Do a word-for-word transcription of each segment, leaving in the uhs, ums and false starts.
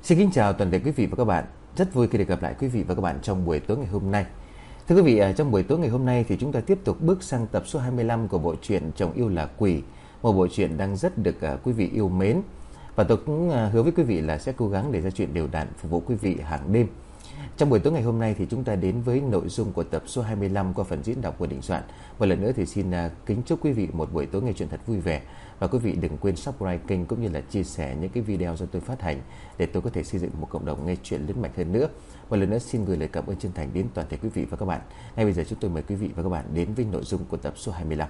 Xin kính chào toàn thể quý vị và các bạn. Rất vui khi được gặp lại quý vị và các bạn trong buổi tối ngày hôm nay. Thưa quý vị, trong buổi tối ngày hôm nay thì chúng ta tiếp tục bước sang tập số hai mươi lăm của bộ truyện Chồng Yêu Là Quỷ, một bộ truyện đang rất được quý vị yêu mến. Và tôi cũng hứa với quý vị là sẽ cố gắng để ra chuyện đều đặn phục vụ quý vị hàng đêm. Trong buổi tối ngày hôm nay thì chúng ta đến với nội dung của tập số hai mươi lăm qua phần diễn đọc của Đình Soạn. Một lần nữa thì xin kính chúc quý vị một buổi tối nghe chuyện thật vui vẻ. Và quý vị đừng quên subscribe kênh cũng như là chia sẻ những cái video do tôi phát hành để tôi có thể xây dựng một cộng đồng nghe chuyện lớn mạnh hơn nữa. Một lần nữa xin gửi lời cảm ơn chân thành đến toàn thể quý vị và các bạn. Ngay bây giờ chúng tôi mời quý vị và các bạn đến với nội dung của tập số hai mươi lăm.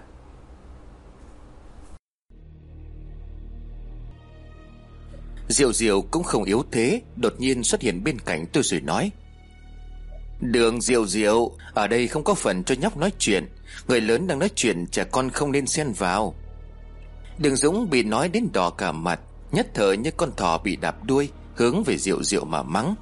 Diệu Diệu cũng không yếu thế, đột nhiên xuất hiện bên cạnh tôi rồi nói: Đường Diệu Diệu, ở đây không có phần cho nhóc nói chuyện. Người lớn đang nói chuyện, trẻ con không nên xen vào. Đường Dũng bị nói đến đỏ cả mặt, nhất thời như con thỏ bị đạp đuôi, hướng về Diệu Diệu mà mắng.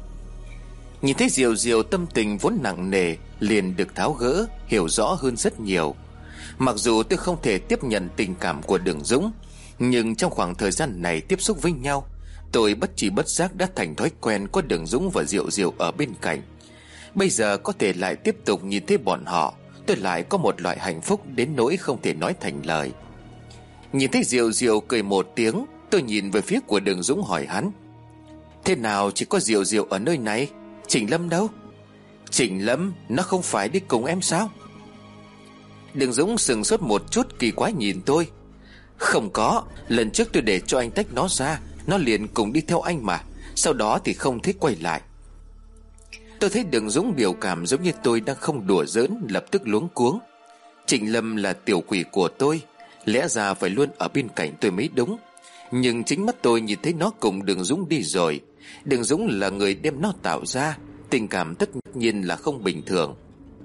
Nhìn thấy Diệu Diệu tâm tình vốn nặng nề liền được tháo gỡ, hiểu rõ hơn rất nhiều. Mặc dù tôi không thể tiếp nhận tình cảm của Đường Dũng, nhưng trong khoảng thời gian này tiếp xúc với nhau, tôi bất tri bất giác đã thành thói quen có Đường Dũng và Diệu Diệu ở bên cạnh. Bây giờ có thể lại tiếp tục nhìn thấy bọn họ, tôi lại có một loại hạnh phúc đến nỗi không thể nói thành lời. Nhìn thấy Diệu Diệu cười một tiếng, tôi nhìn về phía của Đường Dũng hỏi hắn: Thế nào chỉ có Diệu Diệu ở nơi này? Trịnh Lâm đâu? Trịnh Lâm nó không phải đi cùng em sao? Đường Dũng sừng sốt một chút, kỳ quái nhìn tôi. Không có, lần trước tôi để cho anh tách nó ra, nó liền cùng đi theo anh mà. Sau đó thì không thấy quay lại. Tôi thấy Đường Dũng biểu cảm giống như tôi đang không đùa giỡn, lập tức luống cuống. Trịnh Lâm là tiểu quỷ của tôi, lẽ ra phải luôn ở bên cạnh tôi mới đúng. Nhưng chính mắt tôi nhìn thấy nó cùng Đường Dũng đi rồi. Đường Dũng là người đem nó tạo ra. Tình cảm tất nhiên là không bình thường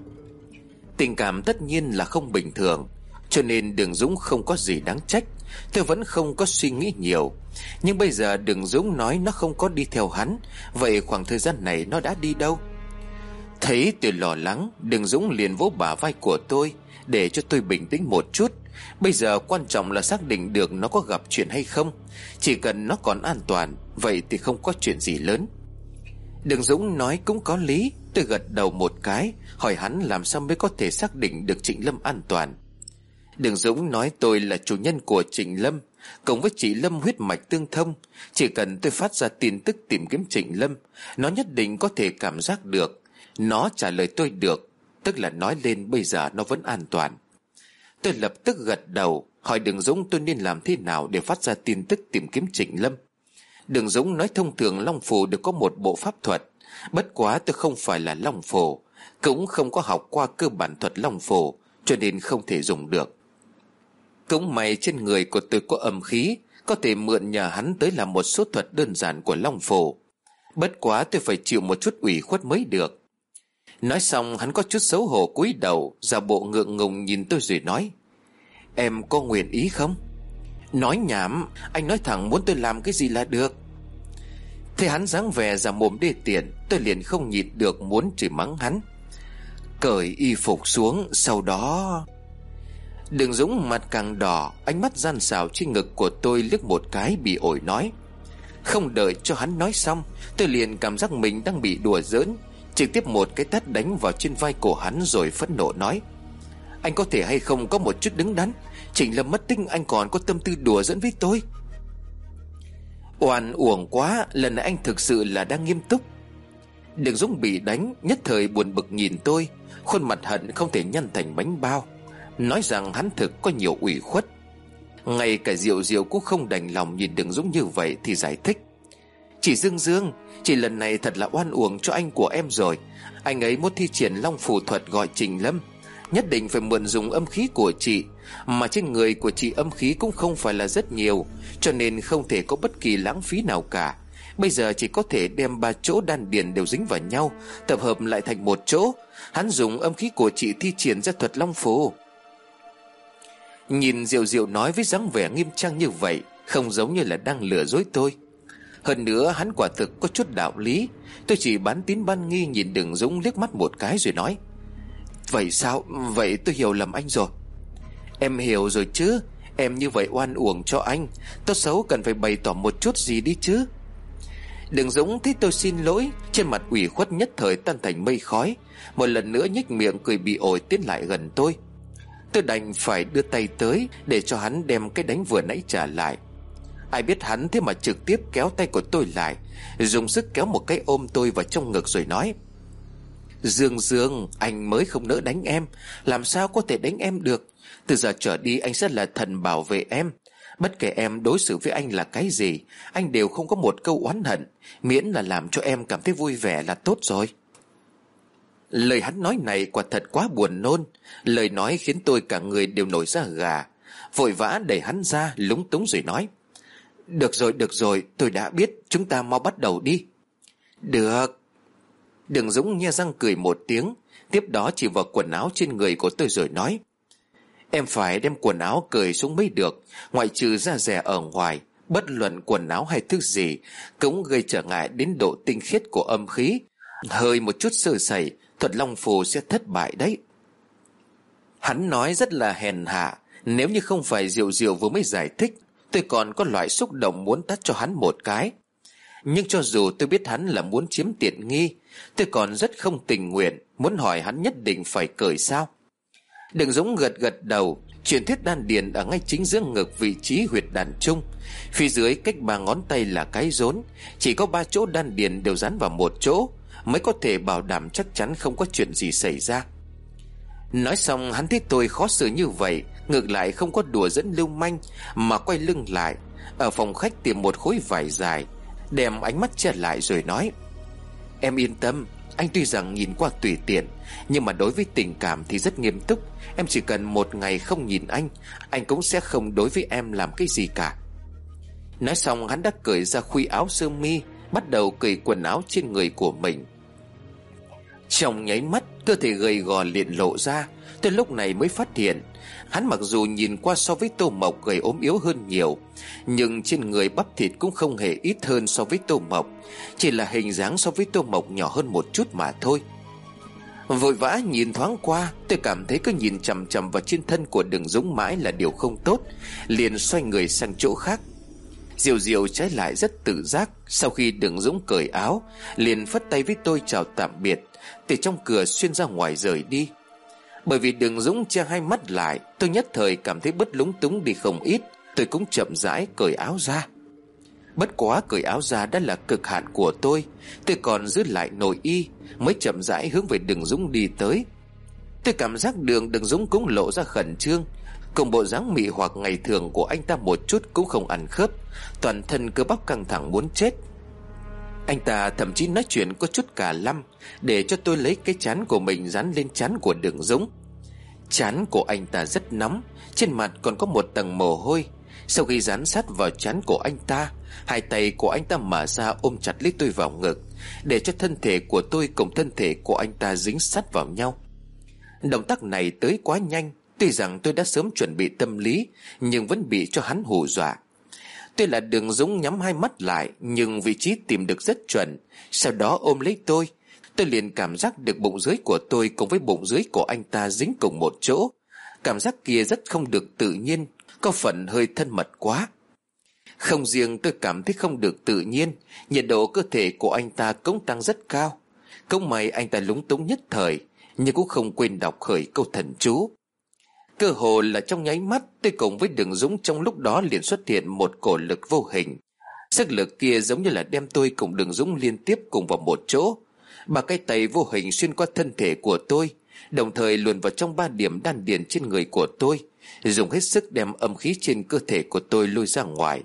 Tình cảm tất nhiên là không bình thường Cho nên Đường Dũng không có gì đáng trách. Tôi vẫn không có suy nghĩ nhiều. Nhưng bây giờ Đường Dũng nói nó không có đi theo hắn, vậy khoảng thời gian này nó đã đi đâu? Thấy tôi lo lắng, Đường Dũng liền vỗ bả vai của tôi để cho tôi bình tĩnh một chút. Bây giờ quan trọng là xác định được nó có gặp chuyện hay không. Chỉ cần nó còn an toàn, vậy thì không có chuyện gì lớn. Đường Dũng nói cũng có lý. Tôi gật đầu một cái, hỏi hắn làm sao mới có thể xác định được Trịnh Lâm an toàn. Đường Dũng nói tôi là chủ nhân của Trịnh Lâm, cùng với chị Lâm huyết mạch tương thông. Chỉ cần tôi phát ra tin tức tìm kiếm Trịnh Lâm, nó nhất định có thể cảm giác được. Nó trả lời tôi được, tức là nói lên bây giờ nó vẫn an toàn. Tôi lập tức gật đầu, hỏi Đường Dũng tôi nên làm thế nào để phát ra tin tức tìm kiếm Trịnh Lâm. Đường Dũng nói thông thường Long Phù được có một bộ pháp thuật. Bất quá tôi không phải là Long Phù, cũng không có học qua cơ bản thuật Long Phù, cho nên không thể dùng được. Cũng may trên người của tôi có âm khí, có thể mượn nhờ hắn tới làm một số thuật đơn giản của Long Phù. Bất quá tôi phải chịu một chút ủy khuất mới được. Nói xong hắn có chút xấu hổ cúi đầu, giả bộ ngượng ngùng nhìn tôi rồi nói: Em có nguyện ý không? Nói nhảm, anh nói thẳng muốn tôi làm cái gì là được. Thế hắn dáng vẻ giả mồm đê tiện, tôi liền không nhịn được muốn chửi mắng hắn. Cởi y phục xuống, sau đó... Đường Dũng mặt càng đỏ, ánh mắt gian xảo trên ngực của tôi liếc một cái bị ổi nói. Không đợi cho hắn nói xong, tôi liền cảm giác mình đang bị đùa giỡn, trực tiếp một cái tát đánh vào trên vai của hắn rồi phẫn nộ nói: Anh có thể hay không có một chút đứng đắn? Trịnh Lâm mất tích anh còn có tâm tư đùa giỡn với tôi? Oan uổng quá, lần này anh thực sự là đang nghiêm túc. Đường Dũng bị đánh, nhất thời buồn bực nhìn tôi, khuôn mặt hận không thể nhăn thành bánh bao, nói rằng hắn thực có nhiều ủy khuất. Ngay cả Diệu Diệu cũng không đành lòng nhìn Đường Dũng như vậy thì giải thích: Chị Dương Dương, chị lần này thật là oan uổng cho anh của em rồi. Anh ấy muốn thi triển Long Phù thuật gọi Trịnh Lâm, nhất định phải mượn dùng âm khí của chị. Mà trên người của chị âm khí cũng không phải là rất nhiều, cho nên không thể có bất kỳ lãng phí nào cả. Bây giờ chỉ có thể đem ba chỗ đan điền đều dính vào nhau, tập hợp lại thành một chỗ. Hắn dùng âm khí của chị thi triển ra thuật Long Phù. Nhìn Diệu Diệu nói với dáng vẻ nghiêm trang như vậy, không giống như là đang lừa dối tôi. Hơn nữa hắn quả thực có chút đạo lý. Tôi chỉ bán tín bán nghi nhìn Đường Dũng liếc mắt một cái rồi nói: Vậy sao? Vậy tôi hiểu lầm anh rồi. Em hiểu rồi chứ. Em như vậy oan uổng cho anh, tốt xấu cần phải bày tỏ một chút gì đi chứ. Đường Dũng thấy tôi xin lỗi, trên mặt ủy khuất nhất thời tan thành mây khói, một lần nữa nhếch miệng cười bị ổi tiến lại gần tôi. Tôi đành phải đưa tay tới để cho hắn đem cái đánh vừa nãy trả lại. Ai biết hắn thế mà trực tiếp kéo tay của tôi lại, dùng sức kéo một cái ôm tôi vào trong ngực rồi nói: Dương Dương, anh mới không nỡ đánh em, làm sao có thể đánh em được. Từ giờ trở đi anh sẽ là thần bảo vệ em. Bất kể em đối xử với anh là cái gì, anh đều không có một câu oán hận, miễn là làm cho em cảm thấy vui vẻ là tốt rồi. Lời hắn nói này quả thật quá buồn nôn. Lời nói khiến tôi cả người đều nổi da gà. Vội vã đẩy hắn ra, lúng túng rồi nói: Được rồi, được rồi, tôi đã biết, chúng ta mau bắt đầu đi. Được. Đường Dũng nhe răng cười một tiếng, tiếp đó chỉ vào quần áo trên người của tôi rồi nói: Em phải đem quần áo cởi xuống mới được, ngoại trừ da dẻ ở ngoài, bất luận quần áo hay thứ gì cũng gây trở ngại đến độ tinh khiết của âm khí. Hơi một chút sơ sẩy, thuật long phù sẽ thất bại đấy. Hắn nói rất là hèn hạ. Nếu như không phải Diệu Diệu vừa mới giải thích, tôi còn có loại xúc động muốn tát cho hắn một cái. Nhưng cho dù tôi biết hắn là muốn chiếm tiện nghi, tôi còn rất không tình nguyện, muốn hỏi hắn nhất định phải cởi sao. Đường Dũng gật gật đầu. Truyền thiết đan điền ở ngay chính giữa ngực, vị trí huyệt đàn trung. Phía dưới cách ba ngón tay là cái rốn. Chỉ có ba chỗ đan điền đều dán vào một chỗ, mới có thể bảo đảm chắc chắn không có chuyện gì xảy ra. Nói xong hắn thấy tôi khó xử như vậy, ngược lại không có đùa dẫn lưu manh, mà quay lưng lại ở phòng khách tìm một khối vải dài, đem ánh mắt che lại rồi nói: Em yên tâm, anh tuy rằng nhìn qua tùy tiện, nhưng mà đối với tình cảm thì rất nghiêm túc. Em chỉ cần một ngày không nhìn anh, anh cũng sẽ không đối với em làm cái gì cả. Nói xong hắn đã cởi ra khuy áo sơ mi, bắt đầu cởi quần áo trên người của mình. Trong nháy mắt, cơ thể gầy gò liền lộ ra. Tôi lúc này mới phát hiện hắn mặc dù nhìn qua so với Tô Mộc gầy ốm yếu hơn nhiều, nhưng trên người bắp thịt cũng không hề ít hơn so với Tô Mộc, chỉ là hình dáng so với Tô Mộc nhỏ hơn một chút mà thôi. Vội vã nhìn thoáng qua, tôi cảm thấy cứ nhìn chằm chằm vào trên thân của Đường Dũng mãi là điều không tốt, liền xoay người sang chỗ khác. Diệu Diệu trái lại rất tự giác. Sau khi Đường Dũng cởi áo, liền phất tay với tôi chào tạm biệt, từ trong cửa xuyên ra ngoài rời đi. Bởi vì Đường Dũng che hai mắt lại, tôi nhất thời cảm thấy bớt lúng túng đi không ít. Tôi cũng chậm rãi cởi áo ra. Bất quá cởi áo ra đã là cực hạn của tôi. Tôi còn giữ lại nội y, mới chậm rãi hướng về Đường Dũng đi tới. Tôi cảm giác đường Đường Dũng cũng lộ ra khẩn trương, cùng bộ dáng mị hoặc ngày thường của anh ta một chút cũng không ăn khớp, toàn thân cơ bắp căng thẳng muốn chết. Anh ta thậm chí nói chuyện có chút cả lăm, để cho tôi lấy cái trán của mình dán lên trán của Đường Dũng. Trán của anh ta rất nóng, trên mặt còn có một tầng mồ hôi. Sau khi dán sát vào trán của anh ta, hai tay của anh ta mở ra ôm chặt lấy tôi vào ngực, để cho thân thể của tôi cùng thân thể của anh ta dính sát vào nhau. Động tác này tới quá nhanh. Tuy rằng tôi đã sớm chuẩn bị tâm lý, nhưng vẫn bị cho hắn hù dọa. Tôi là Đường Dũng nhắm hai mắt lại, nhưng vị trí tìm được rất chuẩn. Sau đó ôm lấy tôi, tôi liền cảm giác được bụng dưới của tôi cùng với bụng dưới của anh ta dính cùng một chỗ. Cảm giác kia rất không được tự nhiên, có phần hơi thân mật quá. Không riêng tôi cảm thấy không được tự nhiên, nhiệt độ cơ thể của anh ta cũng tăng rất cao. Cũng may anh ta lúng túng nhất thời, nhưng cũng không quên đọc khởi câu thần chú. Cơ hồ là trong nháy mắt, tôi cùng với Đường Dũng trong lúc đó liền xuất hiện một cổ lực vô hình. Sức lực kia giống như là đem tôi cùng Đường Dũng liên tiếp cùng vào một chỗ. Ba cái tay vô hình xuyên qua thân thể của tôi, đồng thời luồn vào trong ba điểm đan điền trên người của tôi, dùng hết sức đem âm khí trên cơ thể của tôi lôi ra ngoài.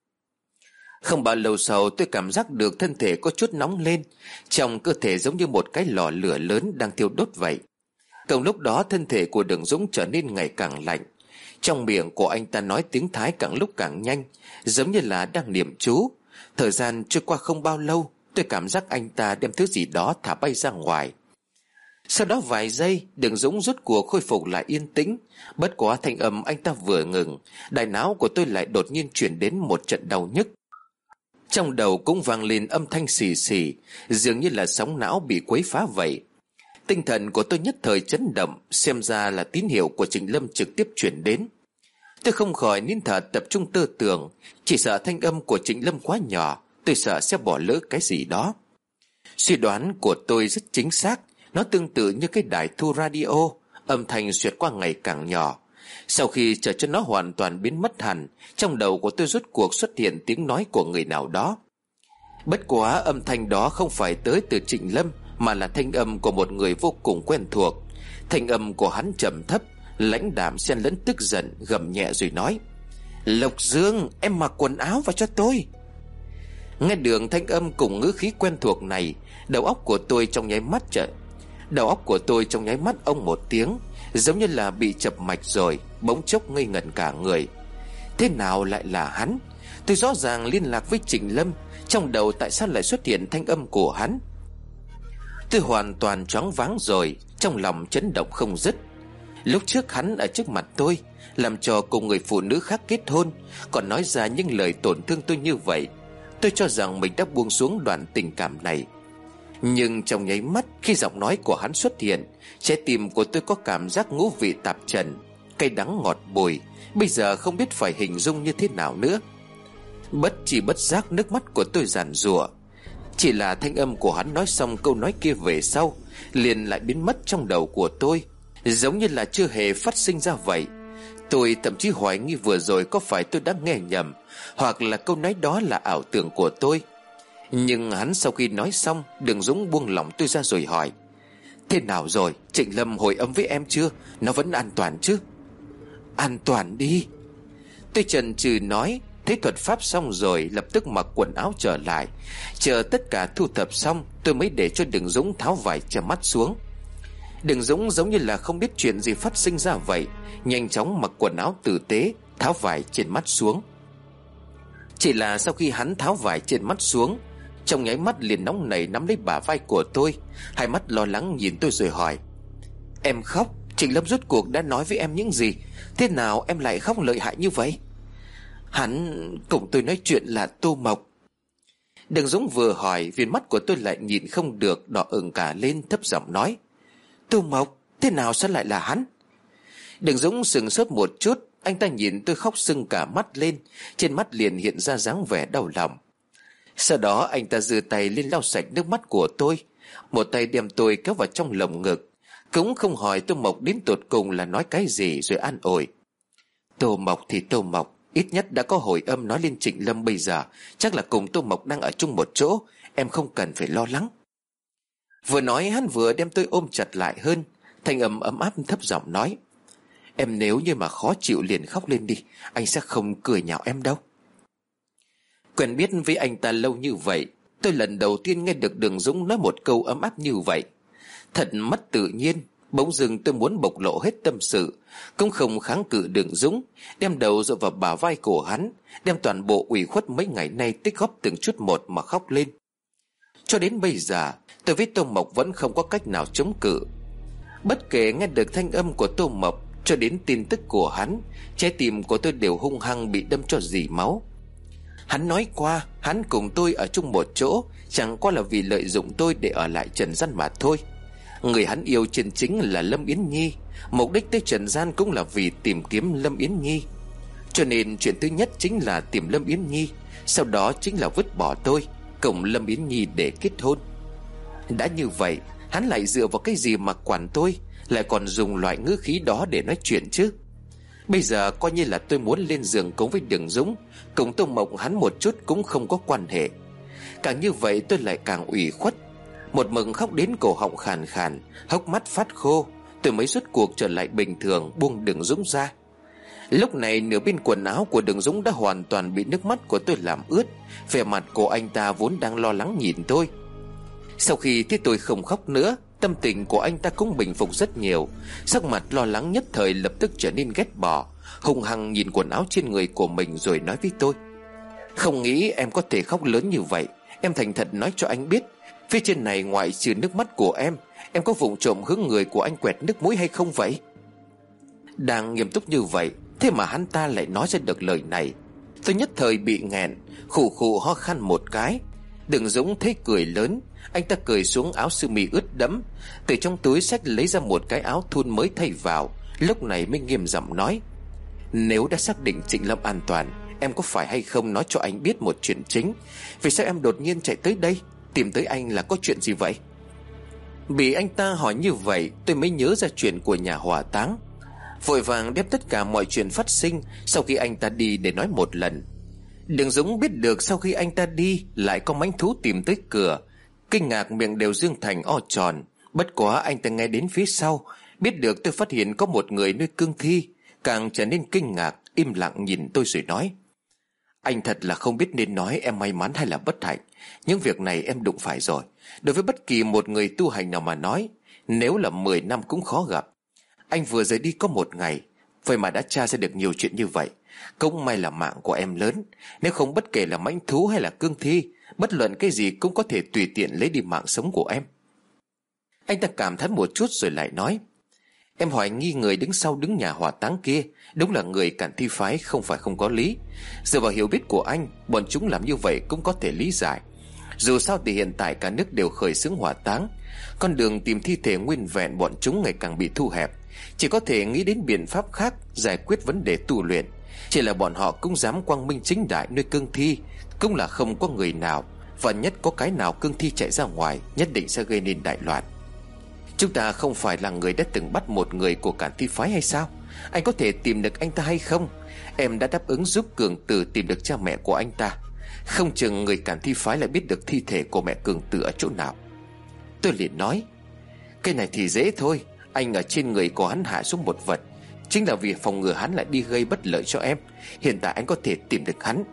Không bao lâu sau, tôi cảm giác được thân thể có chút nóng lên, trong cơ thể giống như một cái lò lửa lớn đang thiêu đốt vậy. Cùng lúc đó thân thể của Đường Dũng trở nên ngày càng lạnh. Trong miệng của anh ta nói tiếng Thái càng lúc càng nhanh, giống như là đang niệm chú. Thời gian trôi qua không bao lâu, tôi cảm giác anh ta đem thứ gì đó thả bay ra ngoài. Sau đó vài giây, Đường Dũng rốt cuộc khôi phục lại yên tĩnh. Bất quá thanh âm anh ta vừa ngừng, đại não của tôi lại đột nhiên chuyển đến một trận đau nhức. Trong đầu cũng vang lên âm thanh xì xì, dường như là sóng não bị quấy phá vậy. Tinh thần của tôi nhất thời chấn động, xem ra là tín hiệu của Trịnh Lâm trực tiếp chuyển đến. Tôi không khỏi nín thở tập trung tư tưởng, chỉ sợ thanh âm của Trịnh Lâm quá nhỏ, Tôi sợ sẽ bỏ lỡ cái gì đó. Suy đoán của tôi rất chính xác. Nó tương tự như cái đài thu radio. Âm thanh xuyệt qua ngày càng nhỏ. Sau khi chờ cho nó hoàn toàn biến mất hẳn, trong đầu của tôi rốt cuộc xuất hiện tiếng nói của người nào đó. Bất quá âm thanh đó không phải tới từ Trịnh Lâm, mà là thanh âm của một người vô cùng quen thuộc. Thanh âm của hắn trầm thấp, lãnh đạm xen lẫn tức giận, gầm nhẹ rồi nói: Lộc Dương, em mặc quần áo vào cho tôi. Nghe được thanh âm cùng ngữ khí quen thuộc này, đầu óc của tôi trong nháy mắt chợt Đầu óc của tôi trong nháy mắt ông một tiếng, giống như là bị chập mạch rồi, bỗng chốc ngây ngẩn cả người. Thế nào lại là hắn? Tôi rõ ràng liên lạc với Trịnh Lâm, trong đầu tại sao lại xuất hiện thanh âm của hắn? Tôi hoàn toàn choáng váng rồi, trong lòng chấn động không dứt. Lúc trước hắn ở trước mặt tôi, làm trò cùng người phụ nữ khác kết hôn, còn nói ra những lời tổn thương tôi như vậy. Tôi cho rằng mình đã buông xuống đoạn tình cảm này. Nhưng trong nháy mắt khi giọng nói của hắn xuất hiện, trái tim của tôi có cảm giác ngũ vị tạp trần, cay đắng ngọt bùi, bây giờ không biết phải hình dung như thế nào nữa. Bất chi bất giác nước mắt của tôi giàn giụa. Chỉ là thanh âm của hắn nói xong câu nói kia về sau, liền lại biến mất trong đầu của tôi, giống như là chưa hề phát sinh ra vậy. Tôi thậm chí hoài nghi vừa rồi có phải tôi đã nghe nhầm, hoặc là câu nói đó là ảo tưởng của tôi. Nhưng hắn sau khi nói xong, Đường Dũng buông lỏng tôi ra rồi hỏi: Thế nào rồi, Trịnh Lâm hồi âm với em chưa? Nó vẫn an toàn chứ? An toàn đi. Tôi chần chừ nói. Thế thuật pháp xong rồi, lập tức mặc quần áo trở lại. Chờ tất cả thu thập xong, tôi mới để cho Đường Dũng tháo vải che mắt xuống. Đường Dũng giống như là không biết chuyện gì phát sinh ra vậy, nhanh chóng mặc quần áo tử tế, tháo vải trên mắt xuống. Chỉ là sau khi hắn tháo vải trên mắt xuống, trong nháy mắt liền nóng nảy nắm lấy bả vai của tôi, hai mắt lo lắng nhìn tôi rồi hỏi: Em khóc? Trịnh Lâm rốt cuộc đã nói với em những gì? Thế nào em lại khóc lợi hại như vậy? Hắn cùng tôi nói chuyện là Tô Mộc. Đường Dũng vừa hỏi, viền mắt của tôi lại nhìn không được đỏ ửng cả lên, thấp giọng nói: Tô Mộc? Thế nào sao lại là hắn? Đường Dũng sững sốt một chút, anh ta nhìn tôi khóc sưng cả mắt lên, trên mắt liền hiện ra dáng vẻ đau lòng. Sau đó anh ta giơ tay lên lau sạch nước mắt của tôi, một tay đem tôi kéo vào trong lồng ngực, cũng không hỏi Tô Mộc đến tột cùng là nói cái gì, rồi an ủi: Tô Mộc thì Tô Mộc, ít nhất đã có hồi âm nói lên Trịnh Lâm, bây giờ chắc là cùng Tô Mộc đang ở chung một chỗ, em không cần phải lo lắng. Vừa nói hắn vừa đem tôi ôm chặt lại hơn, thanh âm ấm áp thấp giọng nói: Em nếu như mà khó chịu liền khóc lên đi, anh sẽ không cười nhạo em đâu. Quen biết với anh ta lâu như vậy, tôi lần đầu tiên nghe được Đường Dũng nói một câu ấm áp như vậy. Thật mất tự nhiên, bỗng dưng tôi muốn bộc lộ hết tâm sự, cũng không kháng cự Đường Dũng, đem đầu dựa vào bả vai của hắn, đem toàn bộ ủy khuất mấy ngày nay tích góp từng chút một mà khóc lên. Cho đến bây giờ, tôi với Tô Mộc vẫn không có cách nào chống cự. Bất kể nghe được thanh âm của Tô Mộc cho đến tin tức của hắn, trái tim của tôi đều hung hăng bị đâm cho rỉ máu. Hắn nói qua, hắn cùng tôi ở chung một chỗ chẳng qua là vì lợi dụng tôi để ở lại trần gian mà thôi. Người hắn yêu chân chính là Lâm Yến Nhi, mục đích tới trần gian cũng là vì tìm kiếm Lâm Yến Nhi. Cho nên chuyện thứ nhất chính là tìm Lâm Yến Nhi, sau đó chính là vứt bỏ tôi cùng Lâm Yến Nhi để kết hôn. Đã như vậy, hắn lại dựa vào cái gì mà quản tôi, lại còn dùng loại ngữ khí đó để nói chuyện chứ? Bây giờ coi như là tôi muốn lên giường cùng với Đường Dũng, cùng Tô Mộc hắn một chút cũng không có quan hệ. Càng như vậy tôi lại càng ủy khuất, một mực khóc đến cổ họng khàn khàn, hốc mắt phát khô, tôi mới rốt cuộc trở lại bình thường, buông Đường Dũng ra. Lúc này nửa bên quần áo của Đường Dũng đã hoàn toàn bị nước mắt của tôi làm ướt, vẻ mặt của anh ta vốn đang lo lắng nhìn tôi. Sau khi thấy tôi không khóc nữa, tâm tình của anh ta cũng bình phục rất nhiều, sắc mặt lo lắng nhất thời lập tức trở nên ghét bỏ, hung hăng nhìn quần áo trên người của mình rồi nói với tôi: Không nghĩ em có thể khóc lớn như vậy. Em thành thật nói cho anh biết, phía trên này ngoại trừ nước mắt của em, em có vụng trộm hướng người của anh quẹt nước mũi hay không vậy? Đang nghiêm túc như vậy, thế mà hắn ta lại nói ra được lời này. Tôi nhất thời bị nghẹn, khụ khụ ho khan một cái. Đường Dũng thấy cười lớn, anh ta cởi xuống áo sơ mi ướt đẫm, từ trong túi xách lấy ra một cái áo thun mới thay vào, lúc này mới nghiêm giọng nói: Nếu đã xác định Trịnh Lâm an toàn, em có phải hay không nói cho anh biết một chuyện chính. Vì sao em đột nhiên chạy tới đây, tìm tới anh là có chuyện gì vậy? Bị anh ta hỏi như vậy, tôi mới nhớ ra chuyện của nhà hỏa táng. Vội vàng đem tất cả mọi chuyện phát sinh sau khi anh ta đi để nói một lần. Đường Dũng biết được sau khi anh ta đi lại có mãnh thú tìm tới cửa, kinh ngạc miệng đều dương thành o tròn. Bất quá anh ta nghe đến phía sau, biết được tôi phát hiện có một người nuôi cương thi, càng trở nên kinh ngạc, im lặng nhìn tôi rồi nói: Anh thật là không biết nên nói em may mắn hay là bất hạnh. Những việc này em đụng phải rồi. Đối với bất kỳ một người tu hành nào mà nói, nếu là mười năm cũng khó gặp. Anh vừa rời đi có một ngày, vậy mà đã tra ra được nhiều chuyện như vậy. Cũng may là mạng của em lớn. Nếu không, bất kể là mãnh thú hay là cương thi, bất luận cái gì cũng có thể tùy tiện lấy đi mạng sống của em. Anh ta cảm thán một chút rồi lại nói: Em hoài nghi người đứng sau đứng nhà hỏa táng kia đúng là người Cản Thi phái, không phải không có lý. Dựa vào hiểu biết của anh, bọn chúng làm như vậy cũng có thể lý giải. Dù sao thì hiện tại cả nước đều khởi xướng hỏa táng, con đường tìm thi thể nguyên vẹn bọn chúng ngày càng bị thu hẹp. Chỉ có thể nghĩ đến biện pháp khác giải quyết vấn đề tu luyện. Chỉ là bọn họ cũng dám quang minh chính đại nuôi cương thi, cũng là không có người nào, và nhất có cái nào cương thi chạy ra ngoài nhất định sẽ gây nên đại loạn. Chúng ta không phải là người đã từng bắt một người của Cản Thi phái hay sao? Anh có thể tìm được anh ta hay không? Em đã đáp ứng giúp Cường Tử tìm được cha mẹ của anh ta. Không chừng người Cản Thi phái lại biết được thi thể của mẹ Cường Tử ở chỗ nào. Tôi liền nói: Cái này thì dễ thôi. Anh ở trên người của hắn hạ xuống một vật, chính là vì phòng ngừa hắn lại đi gây bất lợi cho em. Hiện tại anh có thể tìm được hắn.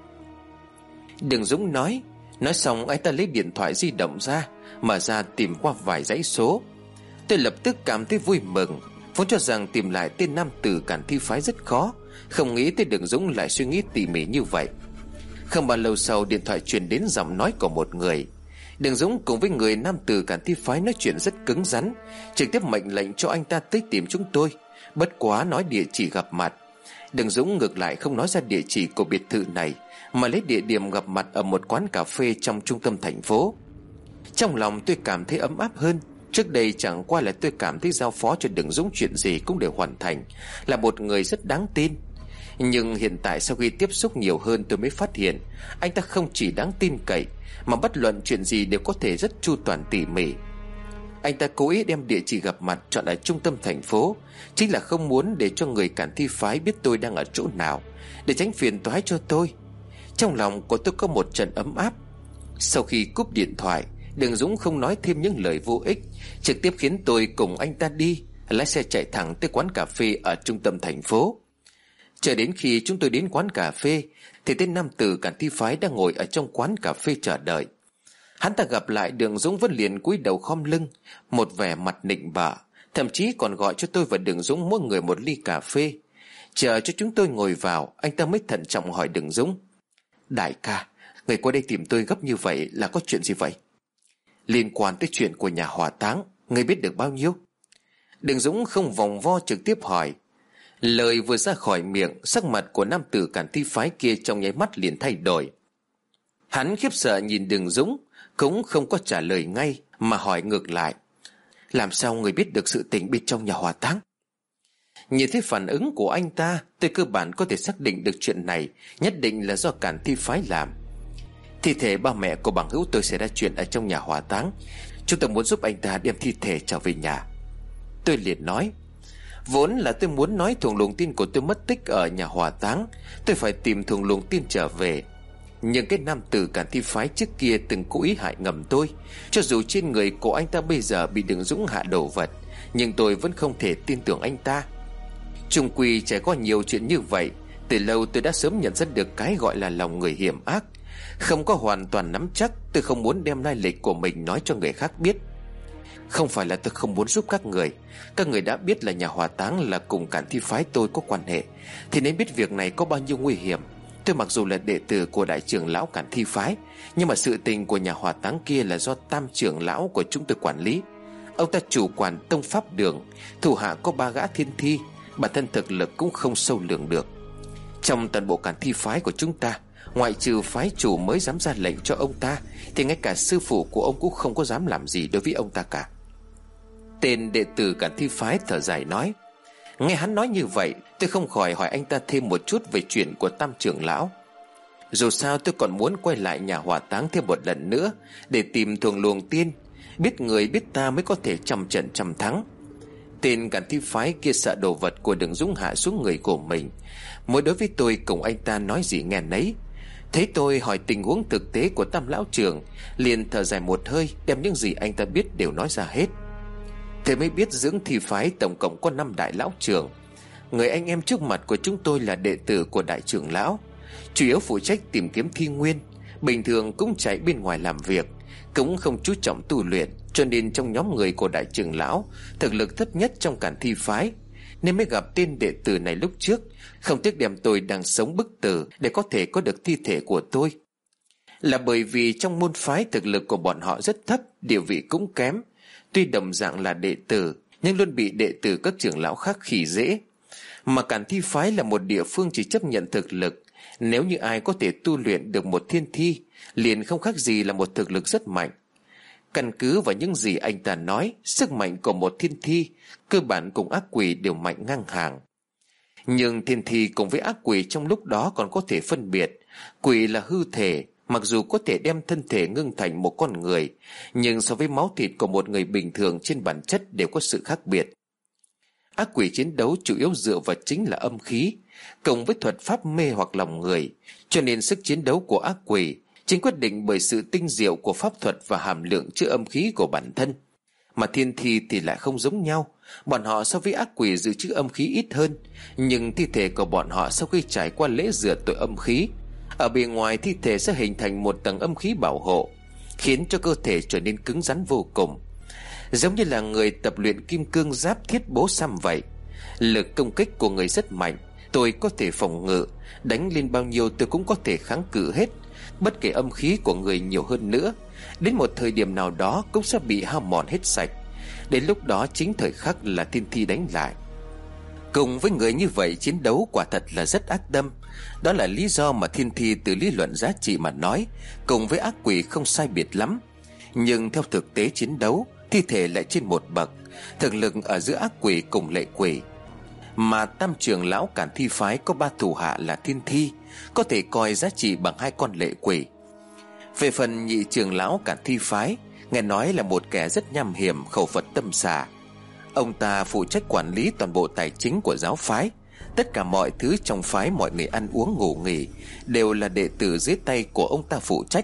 Đường Dũng nói. Nói xong anh ta lấy điện thoại di động ra, mở ra tìm qua vài dãy số. Tôi lập tức cảm thấy vui mừng, vốn cho rằng tìm lại tên nam tử Cản Thi phái rất khó, không nghĩ tới Đường Dũng lại suy nghĩ tỉ mỉ như vậy. Không bao lâu sau, điện thoại truyền đến giọng nói của một người. Đường Dũng cùng với người nam tử Cản Thi phái nói chuyện rất cứng rắn, trực tiếp mệnh lệnh cho anh ta tới tìm chúng tôi, bất quá nói địa chỉ gặp mặt. Đường Dũng ngược lại không nói ra địa chỉ của biệt thự này, mà lấy địa điểm gặp mặt ở một quán cà phê trong trung tâm thành phố. Trong lòng tôi cảm thấy ấm áp hơn. Trước đây chẳng qua là tôi cảm thấy giao phó cho Đường Dũng chuyện gì cũng đều hoàn thành, là một người rất đáng tin. Nhưng hiện tại sau khi tiếp xúc nhiều hơn, tôi mới phát hiện anh ta không chỉ đáng tin cậy, mà bất luận chuyện gì đều có thể rất chu toàn tỉ mỉ. Anh ta cố ý đem địa chỉ gặp mặt chọn ở trung tâm thành phố, chính là không muốn để cho người Cản Thi phái biết tôi đang ở chỗ nào, để tránh phiền toái cho tôi. Trong lòng của tôi có một trận ấm áp. Sau khi cúp điện thoại, Đường Dũng không nói thêm những lời vô ích, trực tiếp khiến tôi cùng anh ta đi, lái xe chạy thẳng tới quán cà phê ở trung tâm thành phố. Chờ đến khi chúng tôi đến quán cà phê, thì tên nam tử Cản Thi phái đang ngồi ở trong quán cà phê chờ đợi. Hắn ta gặp lại Đường Dũng vẫn liền cúi đầu khom lưng, một vẻ mặt nịnh bợ, thậm chí còn gọi cho tôi và Đường Dũng mỗi người một ly cà phê. Chờ cho chúng tôi ngồi vào, anh ta mới thận trọng hỏi Đường Dũng: Đại ca, người qua đây tìm tôi gấp như vậy là có chuyện gì vậy? Liên quan tới chuyện của nhà hỏa táng, ngươi biết được bao nhiêu? Đường Dũng không vòng vo trực tiếp hỏi. Lời vừa ra khỏi miệng, sắc mặt của nam tử Cản Thi phái kia trong nháy mắt liền thay đổi. Hắn khiếp sợ nhìn Đường Dũng, cũng không có trả lời ngay, mà hỏi ngược lại: Làm sao người biết được sự tình bên trong nhà hỏa táng? Nhìn thấy phản ứng của anh ta, tôi cơ bản có thể xác định được chuyện này nhất định là do Cản Thi phái làm. Thi thể ba mẹ của bằng hữu tôi xảy ra chuyện ở trong nhà hỏa táng, chúng tôi muốn giúp anh ta đem thi thể trở về nhà. Tôi liền nói. Vốn là tôi muốn nói thùng luồng tin của tôi mất tích ở nhà hỏa táng, tôi phải tìm thùng luồng tin trở về. Nhưng cái nam tử Cản Thi phái trước kia từng cố ý hại ngầm tôi. Cho dù trên người của anh ta bây giờ bị Đường Dũng hạ đồ vật, nhưng tôi vẫn không thể tin tưởng anh ta. Chung quy trải qua nhiều chuyện như vậy, từ lâu tôi đã sớm nhận ra được cái gọi là lòng người hiểm ác. Không có hoàn toàn nắm chắc, tôi không muốn đem lai lịch của mình nói cho người khác biết. Không phải là tôi không muốn giúp các người. Các người đã biết là nhà hỏa táng là cùng Cản Thi phái tôi có quan hệ, thì nên biết việc này có bao nhiêu nguy hiểm. Tôi mặc dù là đệ tử của đại trưởng lão Cản Thi phái, nhưng mà sự tình của nhà hỏa táng kia là do tam trưởng lão của chúng tôi quản lý. Ông ta chủ quản tông pháp đường, thủ hạ có ba gã thiên thi, bản thân thực lực cũng không sâu lường được. Trong toàn bộ Cản Thi phái của chúng ta, ngoại trừ phái chủ mới dám ra lệnh cho ông ta, thì ngay cả sư phụ của ông cũng không có dám làm gì đối với ông ta cả. Tên đệ tử Cản Thi phái thở dài nói. Nghe hắn nói như vậy, tôi không khỏi hỏi anh ta thêm một chút về chuyện của tam trưởng lão. Dù sao tôi còn muốn quay lại nhà hỏa táng thêm một lần nữa, để tìm thuồng luồng tiên. Biết người biết ta mới có thể trăm trận trăm thắng. Tên cản thi phái kia sợ đồ vật của Đường Dũng hạ xuống người của mình. Mỗi đối với tôi cùng anh ta nói gì nghe nấy. Thấy tôi hỏi tình huống thực tế của Tam lão trưởng, liền thở dài một hơi, đem những gì anh ta biết đều nói ra hết. Thế mới biết dưỡng thi phái tổng cộng có năm đại lão trưởng. Người anh em trước mặt của chúng tôi là đệ tử của đại trưởng lão, chủ yếu phụ trách tìm kiếm thi nguyên. Bình thường cũng chạy bên ngoài làm việc, cũng không chú trọng tu luyện. Cho nên trong nhóm người của đại trưởng lão, thực lực thấp nhất trong cản thi phái, nên mới gặp tên đệ tử này lúc trước. Không tiếc đem tôi đang sống bức tử để có thể có được thi thể của tôi. Là bởi vì trong môn phái thực lực của bọn họ rất thấp, địa vị cũng kém. Tuy đồng dạng là đệ tử, nhưng luôn bị đệ tử các trưởng lão khác khi dễ. Mà cản thi phái là một địa phương chỉ chấp nhận thực lực. Nếu như ai có thể tu luyện được một thiên thi, liền không khác gì là một thực lực rất mạnh. Căn cứ vào những gì anh ta nói, sức mạnh của một thiên thi cơ bản cùng ác quỷ đều mạnh ngang hàng. Nhưng thiên thi cùng với ác quỷ trong lúc đó còn có thể phân biệt. Quỷ là hư thể, mặc dù có thể đem thân thể ngưng thành một con người, nhưng so với máu thịt của một người bình thường trên bản chất đều có sự khác biệt. Ác quỷ chiến đấu chủ yếu dựa vào chính là âm khí, cộng với thuật pháp mê hoặc lòng người, cho nên sức chiến đấu của ác quỷ chính quyết định bởi sự tinh diệu của pháp thuật và hàm lượng chứa âm khí của bản thân. Mà thiên thi thì lại không giống nhau. Bọn họ so với ác quỷ dự trữ âm khí ít hơn, nhưng thi thể của bọn họ sau khi trải qua lễ rửa tội âm khí, ở bề ngoài thi thể sẽ hình thành một tầng âm khí bảo hộ, khiến cho cơ thể trở nên cứng rắn vô cùng, giống như là người tập luyện kim cương giáp thiết bố xăm vậy. Lực công kích của người rất mạnh, tôi có thể phòng ngự, đánh lên bao nhiêu tôi cũng có thể kháng cự hết. Bất kể âm khí của người nhiều hơn nữa, đến một thời điểm nào đó cũng sẽ bị hao mòn hết sạch. Đến lúc đó chính thời khắc là thiên thi đánh lại. Cùng với người như vậy chiến đấu quả thật là rất ác đâm. Đó là lý do mà thiên thi từ lý luận giá trị mà nói, cùng với ác quỷ không sai biệt lắm. Nhưng theo thực tế chiến đấu, thi thể lại trên một bậc, thực lực ở giữa ác quỷ cùng lệ quỷ. Mà tam trưởng lão cản thi phái có ba thủ hạ là thiên thi, có thể coi giá trị bằng hai con lệ quỷ. Về phần nhị trưởng lão cản thi phái, nghe nói là một kẻ rất nham hiểm, khẩu Phật tâm xà. Ông ta phụ trách quản lý toàn bộ tài chính của giáo phái. Tất cả mọi thứ trong phái, mọi người ăn uống ngủ nghỉ đều là đệ tử dưới tay của ông ta phụ trách.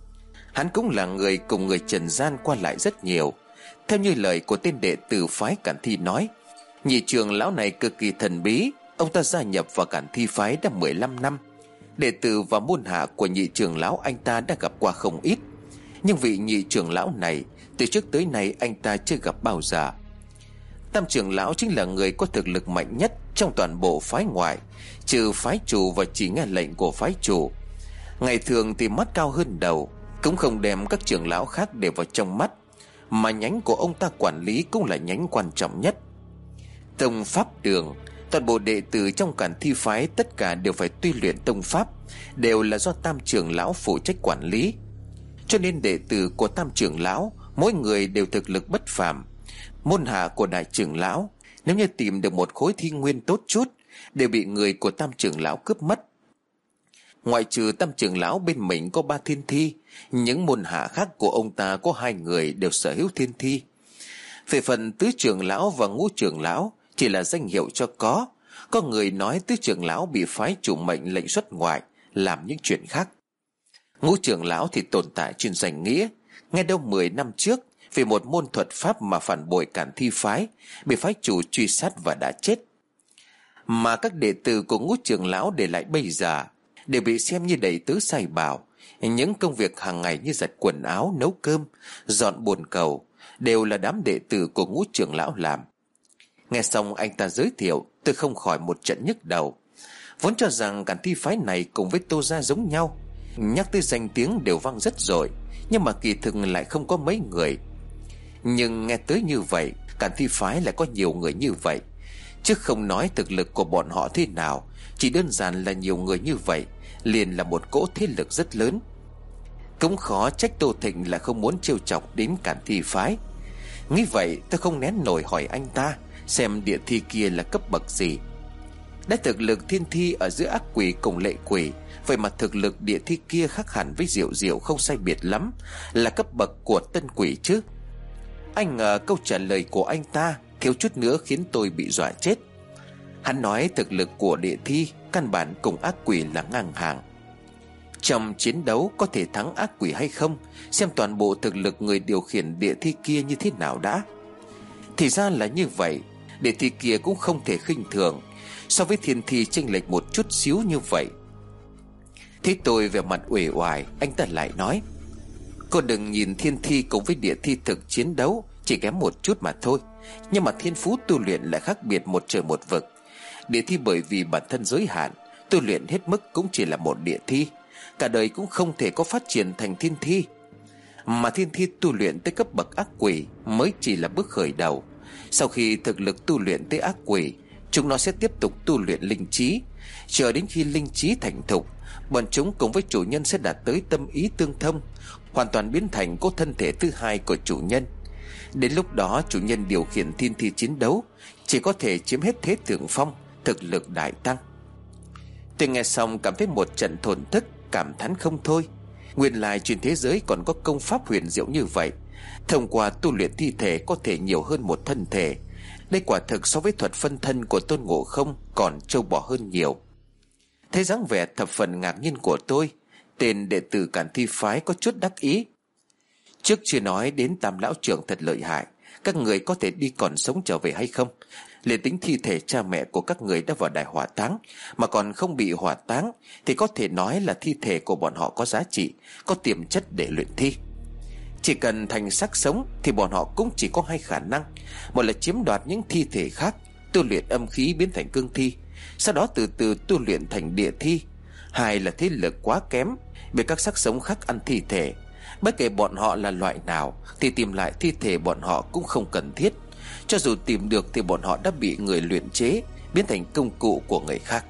Hắn cũng là người cùng người trần gian qua lại rất nhiều. Theo như lời của tên đệ tử phái cản thi nói, nhị trưởng lão này cực kỳ thần bí. Ông ta gia nhập vào cản thi phái đã mười lăm năm. Đệ tử và môn hạ của nhị trưởng lão anh ta đã gặp qua không ít, nhưng vị nhị trưởng lão này từ trước tới nay anh ta chưa gặp bao giờ. Tam trưởng lão chính là người có thực lực mạnh nhất trong toàn bộ phái ngoại, trừ phái chủ và chỉ nghe lệnh của phái chủ. Ngày thường thì mắt cao hơn đầu, cũng không đem các trưởng lão khác để vào trong mắt, mà nhánh của ông ta quản lý cũng là nhánh quan trọng nhất. Tông pháp đường, toàn bộ đệ tử trong cản thi phái tất cả đều phải tu luyện tông pháp, đều là do tam trưởng lão phụ trách quản lý. Cho nên đệ tử của tam trưởng lão mỗi người đều thực lực bất phàm. Môn hạ của đại trưởng lão nếu như tìm được một khối thi nguyên tốt chút đều bị người của tam trưởng lão cướp mất. Ngoại trừ tam trưởng lão bên mình có ba thiên thi, những môn hạ khác của ông ta có hai người đều sở hữu thiên thi. Về phần tứ trưởng lão và ngũ trưởng lão chỉ là danh hiệu cho có. Có người nói tứ trưởng lão bị phái chủ mệnh lệnh xuất ngoại, làm những chuyện khác. Ngũ trưởng lão thì tồn tại trên danh nghĩa. Nghe đâu mười năm trước, vì một môn thuật pháp mà phản bội cản thi phái, bị phái chủ truy sát và đã chết. Mà các đệ tử của ngũ trưởng lão để lại bây giờ đều bị xem như đầy tớ sai bảo. Những công việc hàng ngày như giặt quần áo, nấu cơm, dọn bồn cầu đều là đám đệ tử của ngũ trưởng lão làm. Nghe xong anh ta giới thiệu, tôi không khỏi một trận nhức đầu. Vốn cho rằng cản thi phái này cùng với Tô gia giống nhau, nhắc tới danh tiếng đều vang rất rồi, nhưng mà kỳ thực lại không có mấy người. Nhưng nghe tới như vậy, cản thi phái lại có nhiều người như vậy, chứ không nói thực lực của bọn họ thế nào. Chỉ đơn giản là nhiều người như vậy liền là một cỗ thế lực rất lớn. Cũng khó trách Tô Thịnh là không muốn trêu chọc đến cản thi phái. Nghĩ vậy tôi không nén nổi hỏi anh ta xem địa thi kia là cấp bậc gì. Đã thực lực thiên thi ở giữa ác quỷ cùng lệ quỷ, vậy mà thực lực địa thi kia khác hẳn với Diệu Diệu không sai biệt lắm, là cấp bậc của tân quỷ chứ. Anh ngờ câu trả lời của anh ta thiếu chút nữa khiến tôi bị dọa chết. Hắn nói thực lực của địa thi căn bản cùng ác quỷ là ngang hàng. Trong chiến đấu có thể thắng ác quỷ hay không, xem toàn bộ thực lực người điều khiển địa thi kia như thế nào đã. Thì ra là như vậy. Địa thi kia cũng không thể khinh thường. So với thiên thi chênh lệch một chút xíu như vậy. Thế tôi về mặt uể oải, anh ta lại nói: cô đừng nhìn thiên thi cùng với địa thi thực chiến đấu chỉ kém một chút mà thôi, nhưng mà thiên phú tu luyện lại khác biệt một trời một vực. Địa thi bởi vì bản thân giới hạn, tu luyện hết mức cũng chỉ là một địa thi, cả đời cũng không thể có phát triển thành thiên thi. Mà thiên thi tu luyện tới cấp bậc ác quỷ mới chỉ là bước khởi đầu. Sau khi thực lực tu luyện tới ác quỷ, chúng nó sẽ tiếp tục tu luyện linh trí. Chờ đến khi linh trí thành thục, bọn chúng cùng với chủ nhân sẽ đạt tới tâm ý tương thông, hoàn toàn biến thành cỗ thân thể thứ hai của chủ nhân. Đến lúc đó chủ nhân điều khiển thiên thi chiến đấu chỉ có thể chiếm hết thế thượng phong, thực lực đại tăng. Tôi nghe xong cảm thấy một trận thổn thức, cảm thán không thôi. Nguyên lai trên thế giới còn có công pháp huyền diệu như vậy. Thông qua tu luyện thi thể có thể nhiều hơn một thân thể. Đây quả thực so với thuật phân thân của Tôn Ngộ Không còn trâu bò hơn nhiều. Thấy dáng vẻ thập phần ngạc nhiên của tôi, tên đệ tử Càn Thi phái có chút đắc ý. Trước chưa nói đến Tam lão trưởng thật lợi hại, các người có thể đi còn sống trở về hay không? Liền tính thi thể cha mẹ của các người đã vào đài hỏa táng mà còn không bị hỏa táng, thì có thể nói là thi thể của bọn họ có giá trị, có tiềm chất để luyện thi. Chỉ cần thành xác sống thì bọn họ cũng chỉ có hai khả năng: một là chiếm đoạt những thi thể khác, tu luyện âm khí biến thành cương thi, sau đó từ từ tu luyện thành địa thi; hai là thế lực quá kém, bị các xác sống khác ăn thi thể. Bất kể bọn họ là loại nào thì tìm lại thi thể bọn họ cũng không cần thiết. Cho dù tìm được thì bọn họ đã bị người luyện chế, biến thành công cụ của người khác.